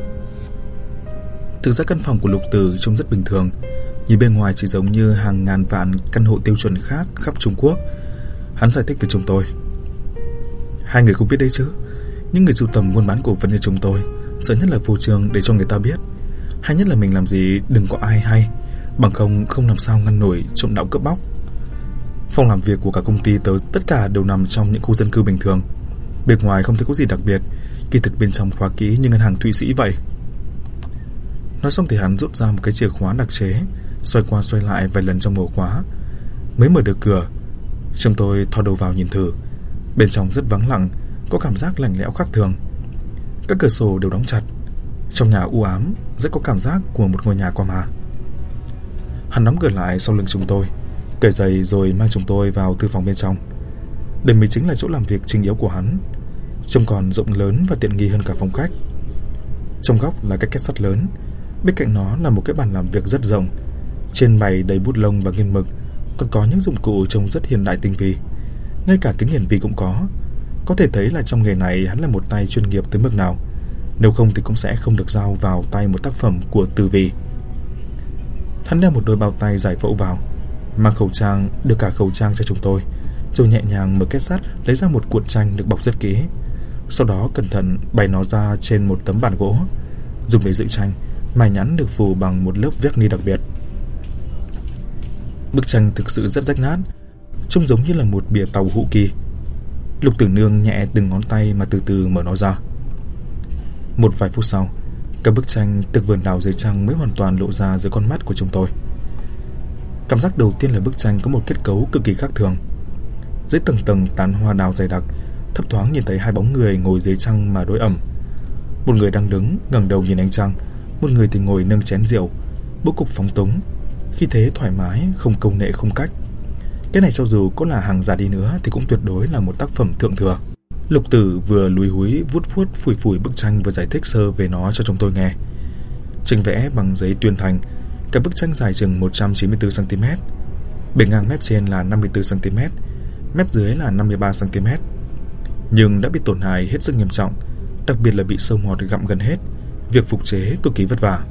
Thực ra căn phòng của Lục Tử trông rất bình thường, nhìn bên ngoài chỉ giống như hàng ngàn vạn căn hộ tiêu chuẩn khác khắp Trung Quốc. Hắn giải thích với chúng tôi: Hai người không biết đấy chứ, những người sưu tầm buôn bán cổ vật như chúng tôi sợ nhất là phô trương để cho người ta biết, hay nhất là mình làm gì đừng có ai hay, bằng không làm sao ngăn nổi trộm đạo cướp bóc. Phòng làm việc của cả công ty tớ tất cả đều nằm trong những khu dân cư bình thường, bên ngoài không thấy có gì đặc biệt, kỳ thực bên trong khóa kỹ như ngân hàng Thụy Sĩ vậy. Nói xong thì hắn rút ra một cái chìa khóa đặc chế, xoay qua xoay lại vài lần trong ổ khóa. Mới mở được cửa, chúng tôi thò đầu vào nhìn thử. Bên trong rất vắng lặng, có cảm giác lạnh lẽo khác thường. Các cửa sổ đều đóng chặt. Trong nhà u ám, rất có cảm giác của một ngôi nhà qua ma. Hắn đóng cửa lại sau lưng chúng tôi, cởi giày rồi mang chúng tôi vào thư phòng bên trong. Đây mới chính là chỗ làm việc chính yếu của hắn, trông còn rộng lớn và tiện nghi hơn cả phòng khách. Trong góc là cái két sắt lớn, bên cạnh nó là một cái bàn làm việc rất rộng, trên bày đầy bút lông và nghiên mực, còn có những dụng cụ trông rất hiện đại tinh vi. Ngay cả kính hiển vi cũng có thể thấy là trong nghề này hắn là một tay chuyên nghiệp tới mức nào, nếu không thì cũng sẽ không được giao vào tay một tác phẩm của Từ Vi. Hắn đeo một đôi bao tay giải phẫu vào, mang khẩu trang, đưa cả khẩu trang cho chúng tôi, rồi nhẹ nhàng mở két sắt lấy ra một cuộn tranh được bọc rất kỹ. Sau đó cẩn thận bày nó ra trên một tấm bàn gỗ, dùng để giữ tranh. Mài nhẵn được phủ bằng một lớp vét ni đặc biệt. Bức tranh thực sự rất rách nát, trông giống như là một bìa tàu hụ kỳ. Lục Tử Nương nhẹ từng ngón tay mà từ từ mở nó ra. Một vài phút sau, cả bức tranh Tiệc vườn đào dưới trăng mới hoàn toàn lộ ra dưới con mắt của chúng tôi. Cảm giác đầu tiên là bức tranh có một kết cấu cực kỳ khác thường. Dưới tầng tầng tán hoa đào dày đặc, thấp thoáng nhìn thấy hai bóng người ngồi dưới trăng mà đối ẩm. Một người đang đứng ngẩng đầu nhìn ánh trăng, một người thì ngồi nâng chén rượu, bố cục phóng túng, khi thế thoải mái, không câu nệ không cách. Cái này cho dù có là hàng giả đi nữa thì cũng tuyệt đối là một tác phẩm thượng thừa. Lục Tử vừa lúi húi vuốt phủi phủi bức tranh và giải thích sơ về nó cho chúng tôi nghe. Tranh vẽ bằng giấy tuyên thành, cả bức tranh dài chừng 194 cm, bề ngang mép trên là 54 cm, mép dưới là 53 cm, nhưng đã bị tổn hại hết sức nghiêm trọng, đặc biệt là bị sâu mọt gặm gần hết. Việc phục chế cực kỳ vất vả.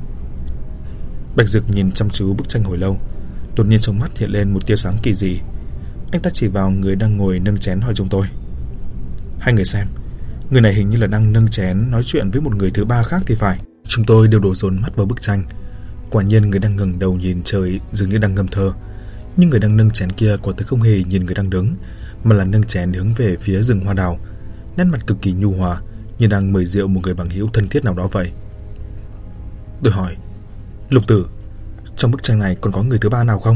Bạch Dực nhìn chăm chú bức tranh hồi lâu, đột nhiên trong mắt hiện lên một tia sáng kỳ dị. Anh ta chỉ vào người đang ngồi nâng chén hỏi chúng tôi: Hai người xem, người này hình như là đang nâng chén nói chuyện với một người thứ ba khác thì phải. Chúng tôi đều đổ dồn mắt vào bức tranh. Quả nhiên người đang ngẩng đầu nhìn trời dường như đang ngâm thơ, nhưng người đang nâng chén kia quả thực không hề nhìn người đang đứng, mà là nâng chén hướng về phía rừng hoa đào, nét mặt cực kỳ nhu hòa, như đang mời rượu một người bằng hữu thân thiết nào đó vậy. Tôi hỏi: Lục Tử, trong bức tranh này còn có người thứ ba nào không?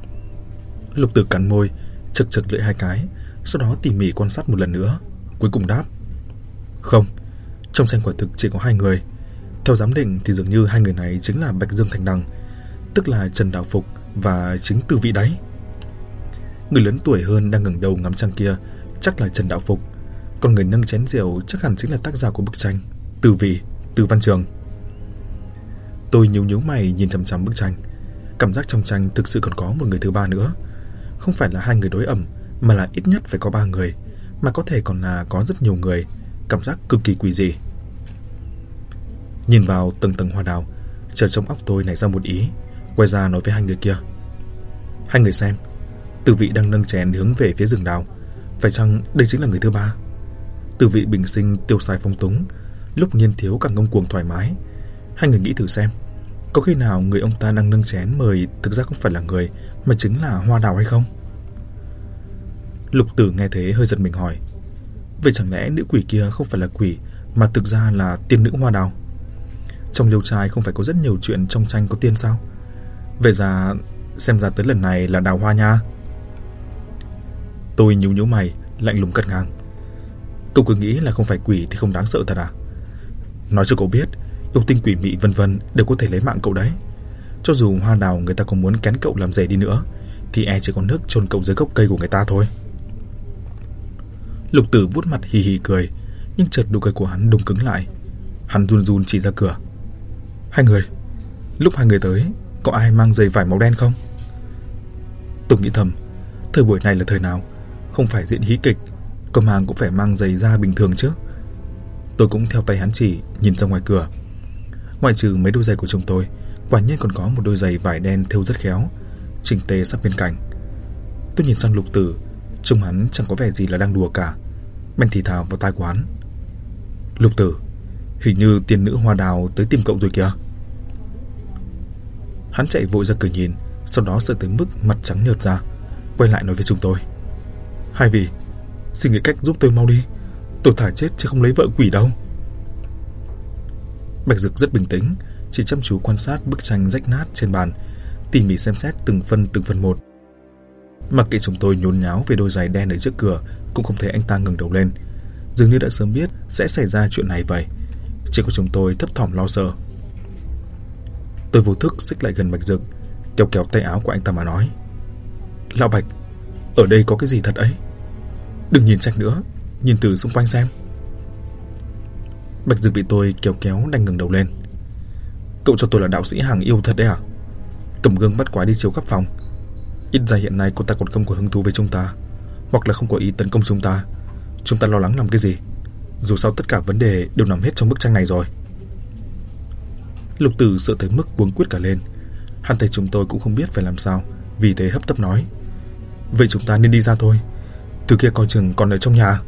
Lục Tử cắn môi, chực lưỡi hai cái, sau đó tỉ mỉ quan sát một lần nữa, cuối cùng đáp: Không, trong tranh quả thực chỉ có hai người. Theo giám định thì dường như hai người này chính là Bạch Dương Thành Đằng, tức là Trần Đạo Phục và chính Từ Vi đấy. Người lớn tuổi hơn đang ngẩng đầu ngắm trăng kia chắc là Trần Đạo Phục, còn người nâng chén rượu chắc hẳn chính là tác giả của bức tranh, Từ Vi, Từ Văn Trường. Tôi nhíu mày nhìn chằm chằm bức tranh, cảm giác trong tranh thực sự còn có một người thứ ba nữa. Không phải là hai người đối ẩm, mà là ít nhất phải có ba người, mà có thể còn là có rất nhiều người. Cảm giác cực kỳ quỷ dị. Nhìn vào tầng tầng hoa đào, chợt trong óc tôi nảy ra một ý, quay ra nói với hai người kia: Hai người xem, Từ Vị đang nâng chén hướng về phía rừng đào, phải chăng đây chính là người thứ ba? Từ Vị bình sinh tiêu xài phong túng, lúc niên thiếu càng ngông cuồng thoải mái. Hai người nghĩ thử xem, có khi nào người ông ta đang nâng chén mời thực ra không phải là người, mà chính là hoa đào hay không? Lục Tử nghe thế hơi giật mình hỏi: Vậy chẳng lẽ nữ quỷ kia không phải là quỷ, mà thực ra là tiên nữ hoa đào. Trong liêu trai không phải có rất nhiều chuyện trong tranh có tiên sao? Vậy ra xem ra tới lần này là đào hoa nha. Tôi nhíu mày, lạnh lùng cắt ngang. Cậu cứ nghĩ là không phải quỷ thì không đáng sợ thật à? Nói cho cậu biết, yêu tinh quỷ mị vân vân đều có thể lấy mạng cậu đấy. Cho dù hoa đào người ta có muốn kén cậu làm rể đi nữa thì e chỉ có nước chôn cậu dưới gốc cây của người ta thôi. Lục Tử vuốt mặt hì hì cười, nhưng chợt nụ cười của hắn đông cứng lại. Hắn run run chỉ ra cửa. Hai người, lúc hai người tới, có ai mang giày vải màu đen không? Tôi nghĩ thầm, thời buổi này là thời nào, không phải diễn hí kịch, có mang cũng phải mang giày da bình thường chứ. Tôi cũng theo tay hắn chỉ, nhìn ra ngoài cửa. Ngoại trừ mấy đôi giày của chúng tôi, quả nhiên còn có một đôi giày vải đen thêu rất khéo, chỉnh tề sắp bên cạnh. Tôi nhìn sang Lục Tử, trông hắn chẳng có vẻ gì là đang đùa cả, bèn thì thào vào tai của hắn. Lục Tử, hình như tiên nữ hoa đào tới tìm cậu rồi kìa. Hắn chạy vội ra cửa nhìn, sau đó sợ tới mức mặt trắng nhợt ra, quay lại nói với chúng tôi. Hai vị, xin nghĩ cách giúp tôi mau đi, tôi thả chết chứ không lấy vợ quỷ đâu. Bạch Dực rất bình tĩnh, chỉ chăm chú quan sát bức tranh rách nát trên bàn, tỉ mỉ xem xét từng phần một. Mặc kệ chúng tôi nhốn nháo về đôi giày đen ở trước cửa, cũng không thấy anh ta ngẩng đầu lên, dường như đã sớm biết sẽ xảy ra chuyện này vậy. Chỉ có chúng tôi thấp thỏm lo sợ. Tôi vô thức xích lại gần Bạch Dực, kéo tay áo của anh ta mà nói. Lão Bạch, ở đây có cái gì thật ấy? Đừng nhìn tranh nữa, nhìn từ xung quanh xem. Bạch Dực bị tôi kéo đành ngẩng đầu lên. Cậu cho tôi là đạo sĩ hàng yêu thật đấy à? Cầm gương bắt quái đi chiếu khắp phòng. Ít ra hiện nay cô ta còn không có hứng thú với chúng ta, hoặc là không có ý tấn công chúng ta. Chúng ta lo lắng làm cái gì? Dù sao tất cả vấn đề đều nằm hết trong bức tranh này rồi. Lục Tử sợ tới mức cuống quýt cả lên. Hắn thấy chúng tôi cũng không biết phải làm sao, vì thế hấp tấp nói. Vậy chúng ta nên đi ra thôi, từ kia coi chừng còn ở trong nhà.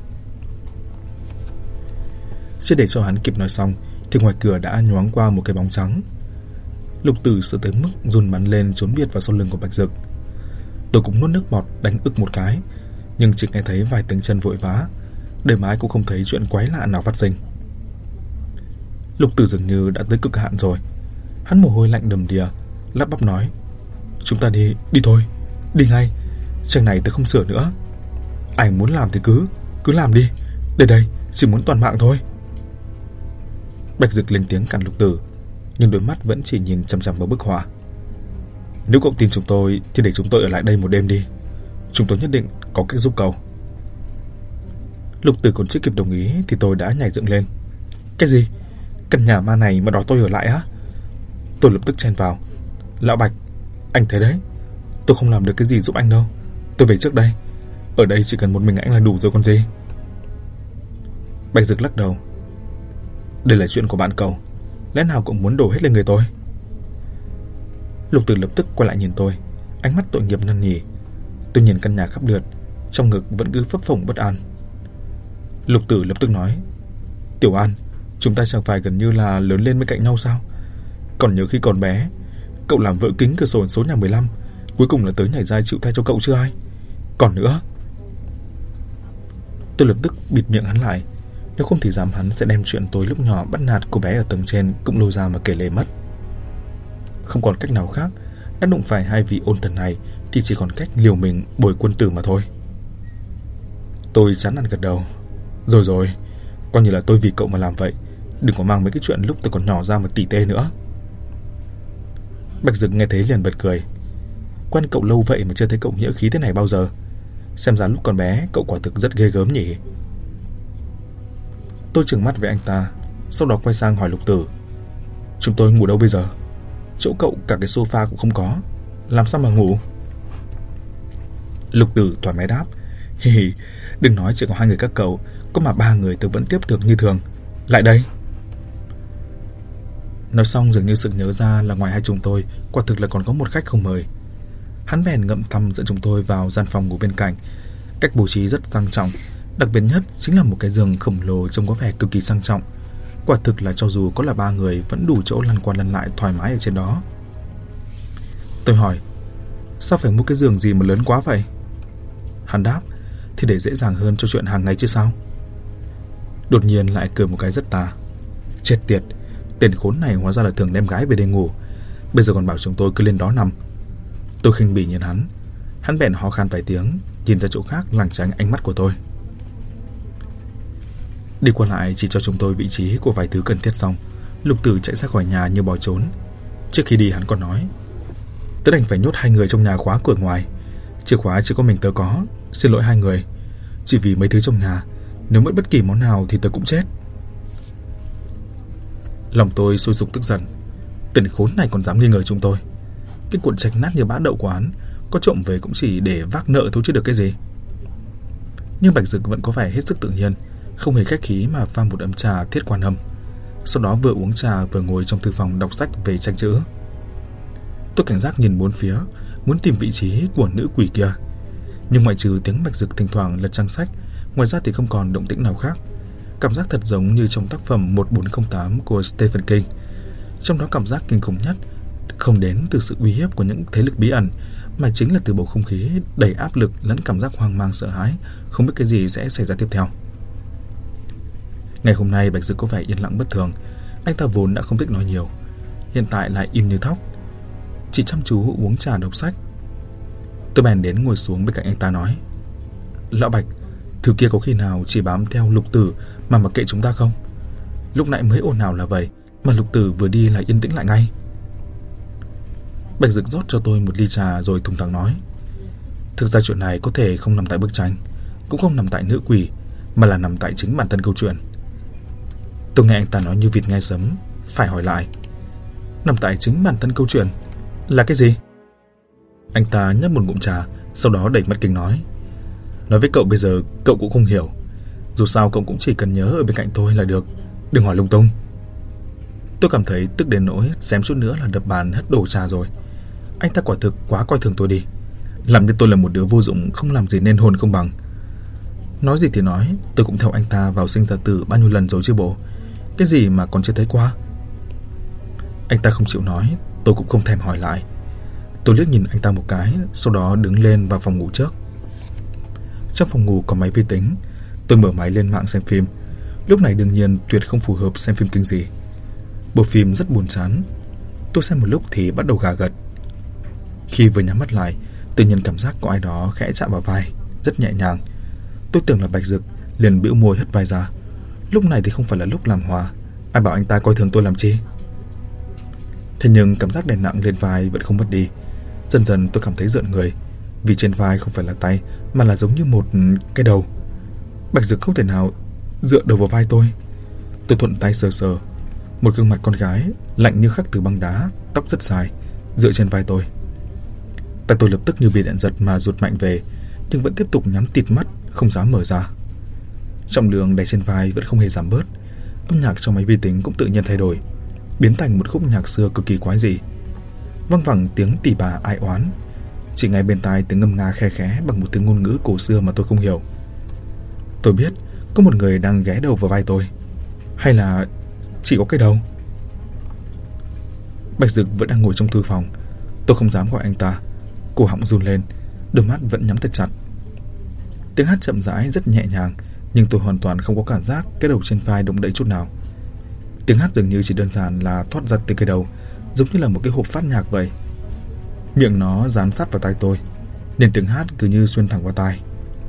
Chưa để cho hắn kịp nói xong thì ngoài cửa đã nhoáng qua một cái bóng trắng. Lục Tử sợ tới mức run bắn lên trốn biệt vào sau lưng của Bạch Dực. Tôi cũng nuốt nước bọt đánh ức một cái, nhưng chỉ nghe thấy vài tiếng chân vội vã, để mãi cũng không thấy chuyện quái lạ nào phát sinh. Lục Tử dường như đã tới cực hạn rồi. Hắn mồ hôi lạnh đầm đìa, lắp bắp nói. Chúng ta đi thôi, đi ngay. Tranh này tôi không sửa nữa. Anh muốn làm thì cứ làm đi. Đây, chỉ muốn toàn mạng thôi. Bạch Dực lên tiếng cản Lục Tử, nhưng đôi mắt vẫn chỉ nhìn chằm chằm vào bức họa. Nếu cậu tin chúng tôi thì để chúng tôi ở lại đây một đêm đi. Chúng tôi nhất định có cách giúp cậu. Lục Tử còn chưa kịp đồng ý thì tôi đã nhảy dựng lên. Cái gì? Căn nhà ma này mà đòi tôi ở lại á? Tôi lập tức chen vào. Lão Bạch, anh thấy đấy, tôi không làm được cái gì giúp anh đâu. Tôi về trước đây. Ở đây chỉ cần một mình anh là đủ rồi còn gì. Bạch Dực lắc đầu. Đây là chuyện của bạn cậu, lẽ nào cậu muốn đổ hết lên người tôi? Lục Tử lập tức quay lại nhìn tôi, ánh mắt tội nghiệp năn nỉ. Tôi nhìn căn nhà khắp lượt, trong ngực vẫn cứ phập phồng bất an. Lục Tử lập tức nói. Tiểu An, chúng ta chẳng phải gần như là lớn lên bên cạnh nhau sao? Còn nhớ khi còn bé, cậu làm vỡ kính cửa sổ số nhà 15, cuối cùng là tới nhảy ra chịu thay cho cậu chưa ai? Còn nữa. Tôi lập tức bịt miệng hắn lại, nếu không thì dám hắn sẽ đem chuyện tôi lúc nhỏ bắt nạt cô bé ở tầng trên cũng lôi ra mà kể lể mất. Không còn cách nào khác, đã đụng phải hai vị ôn thần này thì chỉ còn cách liều mình bồi quân tử mà thôi. Tôi chán nản gật đầu. Rồi, coi như là tôi vì cậu mà làm vậy. Đừng có mang mấy cái chuyện lúc tôi còn nhỏ ra mà tỉ tê nữa. Bạch Dực nghe thấy liền bật cười. Quen cậu lâu vậy mà chưa thấy cậu nghĩa khí thế này bao giờ. Xem ra lúc còn bé cậu quả thực rất ghê gớm nhỉ. Tôi trừng mắt với anh ta, sau đó quay sang hỏi Lục Tử. Chúng tôi ngủ đâu bây giờ? Chỗ cậu cả cái sofa cũng không có, làm sao mà ngủ? Lục Tử thoải mái đáp. Hì, đừng nói chỉ có hai người các cậu, có mà ba người tôi vẫn tiếp được như thường. Lại đây. Nói xong dường như sực nhớ ra là ngoài hai chúng tôi quả thực là còn có một khách không mời. Hắn bèn ngậm thầm dẫn chúng tôi vào gian phòng ngủ bên cạnh. Cách bố trí rất sang trọng, đặc biệt nhất chính là một cái giường khổng lồ trông có vẻ cực kỳ sang trọng. Quả thực là cho dù có là ba người vẫn đủ chỗ lăn qua lăn lại thoải mái ở trên đó. Tôi hỏi, sao phải mua cái giường gì mà lớn quá vậy? Hắn đáp, thì để dễ dàng hơn cho chuyện hàng ngày chứ sao. Đột nhiên lại cười một cái rất tà. Chết tiệt, tên khốn này hóa ra là thường đem gái về đây ngủ, bây giờ còn bảo chúng tôi cứ lên đó nằm. Tôi khinh bỉ nhìn hắn. Hắn bèn ho khan vài tiếng, nhìn ra chỗ khác lảng tránh ánh mắt của tôi. Đi qua lại chỉ cho chúng tôi vị trí của vài thứ cần thiết xong, Lục Tử chạy ra khỏi nhà như bò trốn. Trước khi đi hắn còn nói: "Tớ đành phải nhốt 2 người trong nhà khóa cửa ngoài. Chìa khóa chỉ có mình tớ có, xin lỗi 2 người. Chỉ vì mấy thứ trong nhà, nếu mất bất kỳ món nào thì tớ cũng chết." Lòng tôi sôi sục tức giận. Tên khốn này còn dám nghi ngờ chúng tôi. Cái cuộn trạch nát như bã đậu của hắn, có trộm về cũng chỉ để vác nợ thôi chứ được cái gì. Nhưng Bạch Dực vẫn có vẻ hết sức tự nhiên, không hề khách khí mà pha một ấm trà Thiết Quan Âm. Sau đó vừa uống trà vừa ngồi trong thư phòng đọc sách về tranh chữ. Tôi cảnh giác nhìn bốn phía, muốn tìm vị trí của nữ quỷ kia. Nhưng ngoại trừ tiếng Bạch Dực thỉnh thoảng lật trang sách, ngoài ra thì không còn động tĩnh nào khác. Cảm giác thật giống như trong tác phẩm 1408 của Stephen King. Trong đó cảm giác kinh khủng nhất không đến từ sự uy hiếp của những thế lực bí ẩn, mà chính là từ bầu không khí đầy áp lực lẫn cảm giác hoang mang sợ hãi, không biết cái gì sẽ xảy ra tiếp theo. Ngày hôm nay Bạch Dực có vẻ yên lặng bất thường. Anh ta vốn đã không thích nói nhiều, hiện tại lại im như thóc, chỉ chăm chú uống trà đọc sách. Tôi bèn đến ngồi xuống bên cạnh anh ta nói: "Lão Bạch, thứ kia có khi nào chỉ bám theo Lục Tử mà mặc kệ chúng ta không? Lúc nãy mới ồn ào là vậy, mà Lục Tử vừa đi là yên tĩnh lại ngay." Bạch Dực rót cho tôi một ly trà rồi thùng thẳng nói: "Thực ra chuyện này có thể không nằm tại bức tranh, cũng không nằm tại nữ quỷ, mà là nằm tại chính bản thân câu chuyện." Tôi nghe anh ta nói như vịt nghe sấm, phải hỏi lại: "Nằm tại chính bản thân câu chuyện là cái gì?" Anh ta nhấp một ngụm trà, sau đó đẩy mắt kính nói: "Nói với cậu bây giờ cậu cũng không hiểu. Dù sao cậu cũng chỉ cần nhớ ở bên cạnh tôi là được, đừng hỏi lung tung." Tôi cảm thấy tức đến nỗi xém chút nữa là đập bàn hất đổ trà rồi. Anh ta quả thực quá coi thường tôi đi, làm như tôi là một đứa vô dụng không làm gì nên hồn không bằng. Nói gì thì nói, tôi cũng theo anh ta vào sinh ra tử bao nhiêu lần rồi chứ bộ. Cái gì mà còn chưa thấy qua. Anh ta không chịu nói, tôi cũng không thèm hỏi lại. Tôi liếc nhìn anh ta một cái, sau đó đứng lên vào phòng ngủ trước. Trong phòng ngủ có máy vi tính. Tôi mở máy lên mạng xem phim. Lúc này đương nhiên tuyệt không phù hợp xem phim kinh dị. Bộ phim rất buồn chán. Tôi xem một lúc thì bắt đầu gà gật. Khi vừa nhắm mắt lại, tự nhiên cảm giác có ai đó khẽ chạm vào vai, rất nhẹ nhàng. Tôi tưởng là Bạch Dực, liền bĩu môi hất vai ra. Lúc này thì không phải là lúc làm hòa, ai bảo anh ta coi thường tôi làm chi. Thế nhưng cảm giác đè nặng lên vai vẫn không mất đi. Dần dần tôi cảm thấy rợn người, vì trên vai không phải là tay, mà là giống như một cái đầu. Bạch Dực không thể nào dựa đầu vào vai tôi. Tôi thuận tay sờ sờ, một gương mặt con gái lạnh như khắc từ băng đá, tóc rất dài, dựa trên vai tôi. Tay tôi lập tức như bị điện giật mà rụt mạnh về, nhưng vẫn tiếp tục nhắm tịt mắt, không dám mở ra. Trọng lượng đè trên vai vẫn không hề giảm bớt. Âm nhạc trong máy vi tính cũng tự nhiên thay đổi, biến thành một khúc nhạc xưa cực kỳ quái dị. Văng vẳng tiếng tỉ bà ai oán, chỉ ngay bên tai tiếng ngâm nga khe khẽ bằng một tiếng ngôn ngữ cổ xưa mà tôi không hiểu. Tôi biết có một người đang ghé đầu vào vai tôi, hay là chỉ có cái đầu. Bạch Dực vẫn đang ngồi trong thư phòng. Tôi không dám gọi anh ta, cổ họng run lên, đôi mắt vẫn nhắm thật chặt. Tiếng hát chậm rãi rất nhẹ nhàng, nhưng tôi hoàn toàn không có cảm giác cái đầu trên vai động đậy chút nào. Tiếng hát dường như chỉ đơn giản là thoát ra từ cái đầu, giống như là một cái hộp phát nhạc vậy. Miệng nó dán sát vào tai tôi, nên tiếng hát cứ như xuyên thẳng vào tai.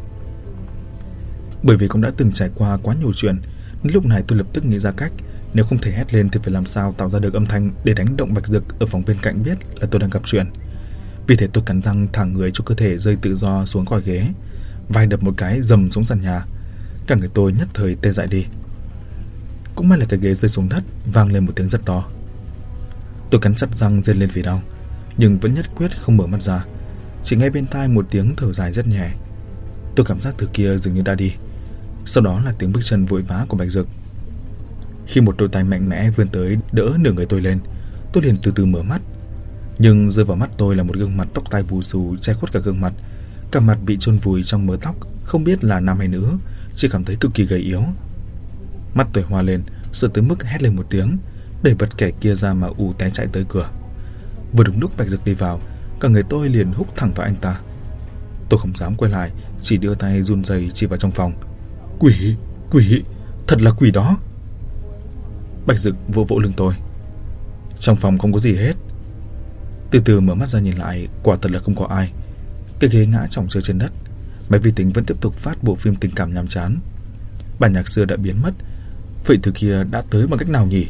Bởi vì cũng đã từng trải qua quá nhiều chuyện, nên lúc này tôi lập tức nghĩ ra cách, nếu không thể hét lên thì phải làm sao tạo ra được âm thanh để đánh động Bạch Dực ở phòng bên cạnh biết là tôi đang gặp chuyện. Vì thế tôi cắn răng thả người cho cơ thể rơi tự do xuống khỏi ghế, vai đập một cái dầm xuống sàn nhà. Cả người tôi nhất thời tê dại đi. Cũng may là cái ghế rơi xuống đất, vang lên một tiếng rất to. Tôi cắn chặt răng rên lên vì đau, nhưng vẫn nhất quyết không mở mắt ra. Chỉ nghe bên tai một tiếng thở dài rất nhẹ. Tôi cảm giác thứ kia dường như đã đi. Sau đó là tiếng bước chân vội vã của Bạch Dực. Khi một đôi tay mạnh mẽ vươn tới đỡ nửa người tôi lên, tôi liền từ từ mở mắt. Nhưng rơi vào mắt tôi là một gương mặt tóc tai bù xù che khuất cả gương mặt. Cả mặt bị chôn vùi trong mớ tóc, không biết là nam hay nữ, chỉ cảm thấy cực kỳ gầy yếu. Mắt tôi hoa lên, sợ tới mức hét lên một tiếng, đẩy bật kẻ kia ra mà ù té chạy tới cửa. Vừa đúng lúc Bạch Dực đi vào, cả người tôi liền húc thẳng vào anh ta. Tôi không dám quay lại, chỉ đưa tay run rẩy chỉ vào trong phòng. Quỷ, Thật là quỷ đó. Bạch Dực vỗ vỗ lưng tôi. Trong phòng không có gì hết. Từ từ mở mắt ra nhìn lại, quả thật là không có ai. Cái ghế ngã chỏng chơi trên đất. Máy vi tính vẫn tiếp tục phát bộ phim tình cảm nhàm chán. Bản nhạc xưa đã biến mất. Vậy từ kia đã tới bằng cách nào nhỉ?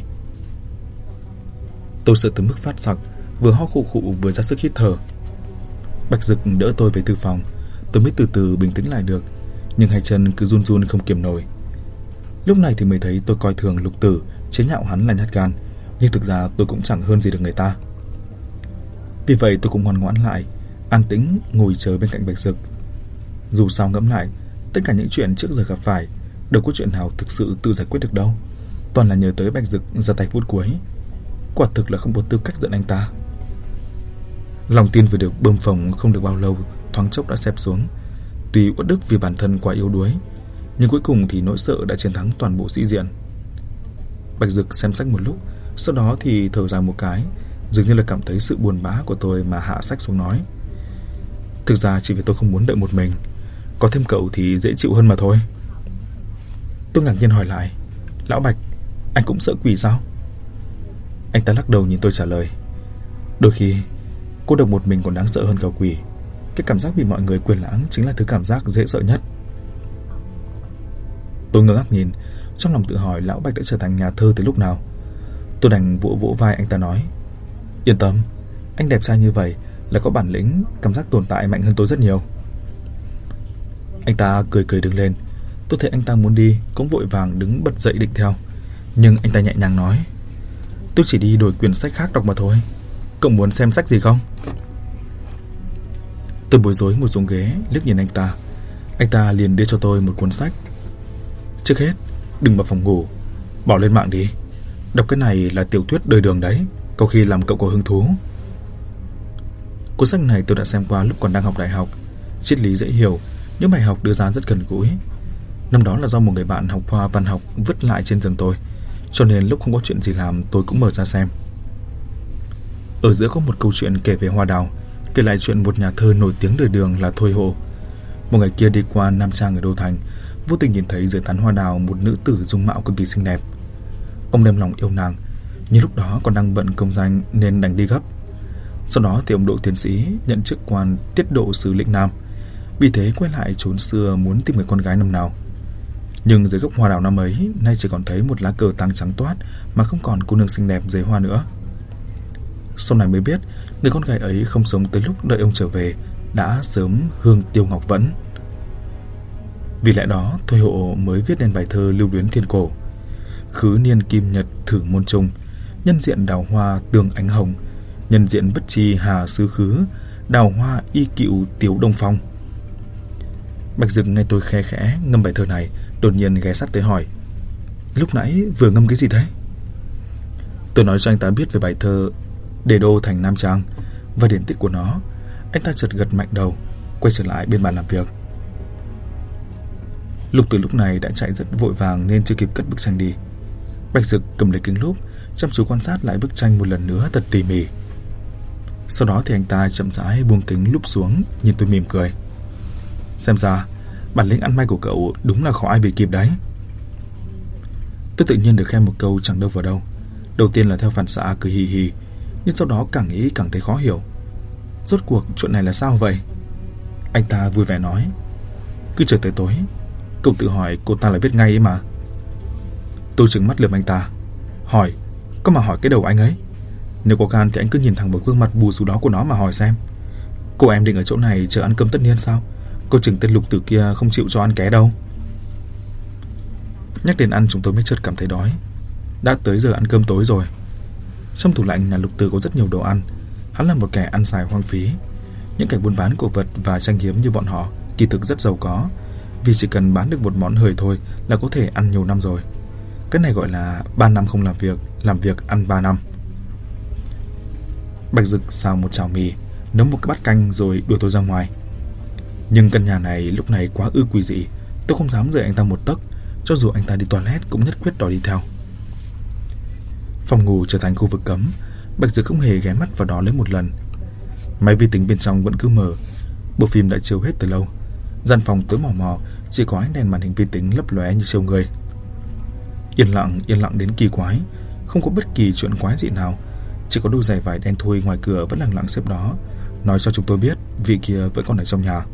Tôi sợ tới mức phát sặc, vừa ho khụ khụ vừa ra sức hít thở. Bạch Dực đỡ tôi về thư phòng. Tôi mới từ từ bình tĩnh lại được, nhưng hai chân cứ run run không kiềm nổi. Lúc này thì mới thấy tôi coi thường Lục Tử, chế nhạo hắn là nhát gan, nhưng thực ra tôi cũng chẳng hơn gì được người ta. Vì vậy tôi cũng ngoan ngoãn lại, an tĩnh ngồi chờ bên cạnh Bạch Dực. Dù sao ngẫm lại, tất cả những chuyện trước giờ gặp phải đâu có chuyện nào thực sự tự giải quyết được đâu. Toàn là nhờ tới Bạch Dực ra tay phút cuối. Quả thực là không có tư cách giận anh ta. Lòng tin vừa được bơm phồng không được bao lâu, thoáng chốc đã xẹp xuống. Tuy uất ức vì bản thân quá yếu đuối, nhưng cuối cùng thì nỗi sợ đã chiến thắng toàn bộ sĩ diện. Bạch Dực xem sách một lúc, sau đó thì thở dài một cái, dường như là cảm thấy sự buồn bã của tôi mà hạ sách xuống nói: Thực ra chỉ vì tôi không muốn đợi một mình, có thêm cậu thì dễ chịu hơn mà thôi. Tôi ngạc nhiên hỏi lại: Lão Bạch, anh cũng sợ quỷ sao? Anh ta lắc đầu nhìn tôi trả lời: Đôi khi cô độc một mình còn đáng sợ hơn cả quỷ. Cái cảm giác bị mọi người quên lãng chính là thứ cảm giác dễ sợ nhất. Tôi ngơ ngác nhìn, trong lòng tự hỏi Lão Bạch đã trở thành nhà thơ từ lúc nào. Tôi đành vỗ vỗ vai anh ta nói: Yên tâm, anh đẹp trai như vậy là có bản lĩnh, cảm giác tồn tại mạnh hơn tôi rất nhiều. Anh ta cười cười đứng lên. Tôi thấy anh ta muốn đi, cũng vội vàng đứng bật dậy định theo. Nhưng anh ta nhẹ nhàng nói: Tôi chỉ đi đổi quyển sách khác đọc mà thôi. Cậu muốn xem sách gì không? Tôi bối rối ngồi xuống ghế, liếc nhìn anh ta. Anh ta liền đưa cho tôi một cuốn sách. Trước hết, đừng vào phòng ngủ, bỏ lên mạng đi. Đọc cái này là tiểu thuyết đời đường đấy, có khi làm cậu có hứng thú. Cuốn sách này tôi đã xem qua lúc còn đang học đại học. Triết lý dễ hiểu, những bài học đưa ra rất gần gũi. Năm đó là do một người bạn học khoa văn học vứt lại trên giường tôi, cho nên lúc không có chuyện gì làm tôi cũng mở ra xem. Ở giữa có một câu chuyện kể về hoa đào, kể lại chuyện một nhà thơ nổi tiếng đời đường là Thôi Hộ. Một ngày kia đi qua Nam Trang ở Đô Thành, vô tình nhìn thấy dưới tán hoa đào một nữ tử dung mạo cực kỳ xinh đẹp. Ông đem lòng yêu nàng, nhưng lúc đó còn đang bận công danh nên đành đi gấp. Sau đó thì ông Đỗ tiến sĩ nhận chức quan tiết độ sứ lĩnh Nam, vì thế quay lại chốn xưa muốn tìm người con gái năm nào. Nhưng dưới gốc hoa đào năm ấy nay chỉ còn thấy một lá cờ tang trắng toát, mà không còn cô nương xinh đẹp dưới hoa nữa. Sau này mới biết người con gái ấy không sống tới lúc đợi ông trở về, đã sớm hương tiêu ngọc vẫn. Vì lẽ đó Thôi Hộ mới viết nên bài thơ lưu luyến thiên cổ: Khứ niên kim nhật thử môn trung, nhân diện đào hoa tường ánh hồng, nhân diện bất tri hà xứ khứ, đào hoa y cựu tiếu đông phong. Bạch Dực nghe tôi khe khẽ ngâm bài thơ này, đột nhiên ghé sát tới hỏi: Lúc nãy vừa ngâm cái gì thế? Tôi nói cho anh ta biết về bài thơ Đề đô thành Nam Trang và điển tích của nó. Anh ta chợt gật mạnh đầu, quay trở lại bên bàn làm việc. Lục Tử lúc này đã chạy rất vội vàng nên chưa kịp cất bức tranh đi. Bạch Dực cầm lấy kính lúp, chăm chú quan sát lại bức tranh một lần nữa thật tỉ mỉ. Sau đó thì anh ta chậm rãi buông kính lúp xuống, nhìn tôi mỉm cười: Xem ra bản lĩnh ăn may của cậu đúng là khó ai bị kịp đấy. Tôi tự nhiên được khen một câu chẳng đâu vào đâu. Đầu tiên là theo phản xạ cười hì hì, nhưng sau đó càng nghĩ càng thấy khó hiểu. Rốt cuộc chuyện này là sao vậy? Anh ta vui vẻ nói: Cứ chờ tới tối, cậu tự hỏi cô ta là biết ngay ấy mà. Tôi trừng mắt lườm anh ta, hỏi: Có mà hỏi cái đầu anh ấy. Nếu có gan thì anh cứ nhìn thẳng vào gương mặt bù xù đó của nó mà hỏi xem. Cô em định ở chỗ này chờ ăn cơm tất niên sao? Cô chừng tên Lục Tử kia không chịu cho ăn ké đâu. Nhắc đến ăn chúng tôi mới chợt cảm thấy đói. Đã tới giờ ăn cơm tối rồi. Trong tủ lạnh nhà Lục Tử có rất nhiều đồ ăn. Hắn là một kẻ ăn xài hoang phí. Những kẻ buôn bán cổ vật và tranh hiếm như bọn họ kỳ thực rất giàu có, vì chỉ cần bán được một món hời thôi là có thể ăn nhiều năm rồi. Cái này gọi là 3 năm không làm việc ăn 3 năm. Bạch Dực xào một chảo mì, nấu một cái bát canh rồi đuổi tôi ra ngoài. Nhưng căn nhà này lúc này quá ư quỷ dị, tôi không dám rời anh ta một tấc, cho dù anh ta đi toilet cũng nhất quyết đòi đi theo. Phòng ngủ trở thành khu vực cấm. Bạch Dực không hề ghé mắt vào đó lấy một lần. Máy vi tính bên trong vẫn cứ mở. Bộ phim đã chiếu hết từ lâu. Gian phòng tối mò mò, chỉ có ánh đèn màn hình vi tính lấp lóe như trêu người. Yên lặng đến kỳ quái, không có bất kỳ chuyện quái dị nào, chỉ có đôi giày vải đen thui ngoài cửa vẫn lẳng lặng xếp đó, nói cho chúng tôi biết vị kia vẫn còn ở trong nhà.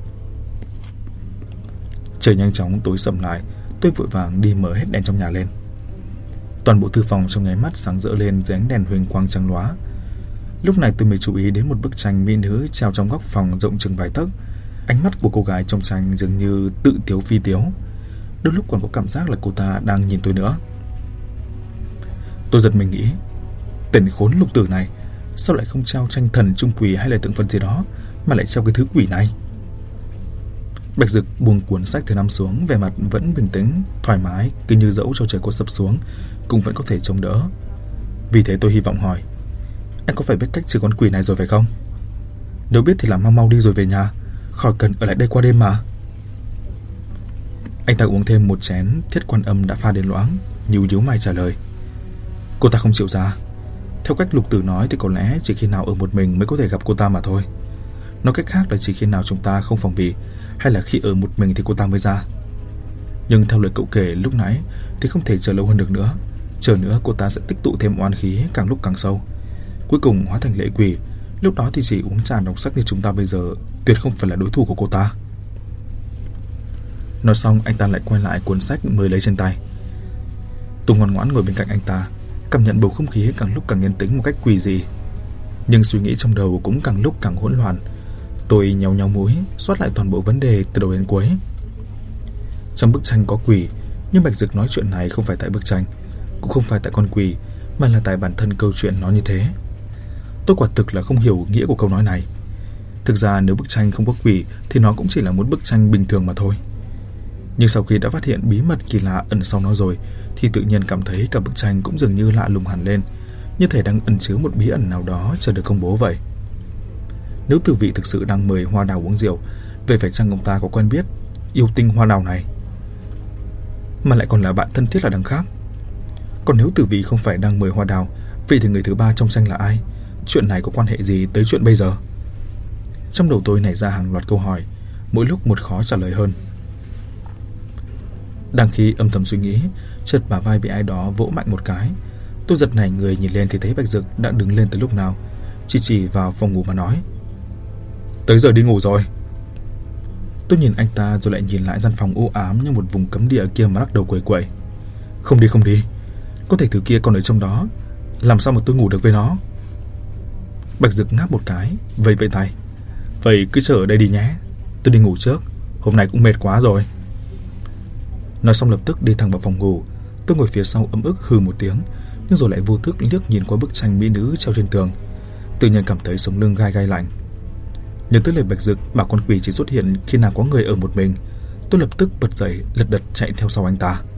Trời nhanh chóng tối sầm lại, tôi vội vàng đi mở hết đèn trong nhà lên. Toàn bộ thư phòng trong nháy mắt sáng rỡ lên dưới ánh đèn huỳnh quang trắng lóa. Lúc này tôi mới chú ý đến một bức tranh mỹ nữ treo trong góc phòng rộng chừng vài tấc. Ánh mắt của cô gái trong tranh dường như tự tiếu phi tiếu, đôi lúc còn có cảm giác là cô ta đang nhìn tôi nữa. Tôi giật mình nghĩ, tên khốn Lục Tử này sao lại không treo tranh thần trung quỷ hay là tượng Phật gì đó, mà lại treo cái thứ quỷ này. Bạch Dực buông cuốn sách thứ 5 xuống, vẻ mặt vẫn bình tĩnh, thoải mái, cứ như dẫu cho trời có sập xuống cũng vẫn có thể chống đỡ. Vì thế tôi hy vọng hỏi, anh có phải biết cách trừ con quỷ này rồi phải không? Nếu biết thì làm mau đi rồi về nhà, khỏi cần ở lại đây qua đêm mà. Anh ta uống thêm một chén Thiết Quan Âm đã pha đến loãng, nhíu mày trả lời. Cô ta không chịu ra. Theo cách Lục Tử nói thì có lẽ chỉ khi nào ở một mình mới có thể gặp cô ta mà thôi. Nói cách khác là chỉ khi nào chúng ta không phòng bị, hay là khi ở một mình thì cô ta mới ra. Nhưng theo lời cậu kể lúc nãy thì không thể chờ lâu hơn được nữa. Chờ nữa cô ta sẽ tích tụ thêm oan khí càng lúc càng sâu, cuối cùng hóa thành lệ quỷ. Lúc đó thì chỉ uống trà đọc sách như chúng ta bây giờ tuyệt không phải là đối thủ của cô ta. Nói xong anh ta lại quay lại cuốn sách mới lấy trên tay. Tôi ngoan ngoãn ngồi bên cạnh anh ta, cảm nhận bầu không khí càng lúc càng yên tĩnh một cách quỷ dị. Nhưng suy nghĩ trong đầu cũng càng lúc càng hỗn loạn. Tôi nhéo mũi, soát lại toàn bộ vấn đề từ đầu đến cuối. Trong bức tranh có quỷ, nhưng Bạch Dực nói chuyện này không phải tại bức tranh, cũng không phải tại con quỷ, mà là tại bản thân câu chuyện nó như thế. Tôi quả thực là không hiểu nghĩa của câu nói này. Thực ra nếu bức tranh không có quỷ thì nó cũng chỉ là một bức tranh bình thường mà thôi. Nhưng sau khi đã phát hiện bí mật kỳ lạ ẩn sau nó rồi thì tự nhiên cảm thấy cả bức tranh cũng dường như lạ lùng hẳn lên, như thể đang ẩn chứa một bí ẩn nào đó chờ được công bố vậy. Nếu Tử Vị thực sự đang mời Hoa Đào uống rượu, vậy phải chăng ông ta có quen biết yêu tinh Hoa Đào này, mà lại còn là bạn thân thiết là đằng khác? Còn nếu Tử Vị không phải đang mời Hoa Đào, vậy thì người thứ ba trong tranh là ai? Chuyện này có quan hệ gì tới chuyện bây giờ? Trong đầu tôi nảy ra hàng loạt câu hỏi, mỗi lúc một khó trả lời hơn. Đang khi âm thầm suy nghĩ, chợt bả vai bị ai đó vỗ mạnh một cái. Tôi giật nảy người nhìn lên thì thấy Bạch Dực đã đứng lên từ lúc nào, chỉ vào phòng ngủ mà nói: Tới giờ đi ngủ rồi. Tôi nhìn anh ta rồi lại nhìn lại gian phòng u ám như một vùng cấm địa kia mà lắc đầu quẩy. Không đi, có thể thứ kia còn ở trong đó, làm sao mà tôi ngủ được với nó? Bạch Dực ngáp một cái, vẫy tay: Vậy cứ chờ ở đây đi nhé, tôi đi ngủ trước, hôm nay cũng mệt quá rồi. Nói xong lập tức đi thẳng vào phòng ngủ. Tôi ngồi phía sau ấm ức hừ một tiếng, nhưng rồi lại vô thức liếc nhìn qua bức tranh mỹ nữ treo trên tường. Tự nhiên cảm thấy sống lưng gai lạnh. Nhớ tới lời Bạch Dực bảo con quỷ chỉ xuất hiện khi nào có người ở một mình, tôi lập tức bật dậy lật đật chạy theo sau anh ta.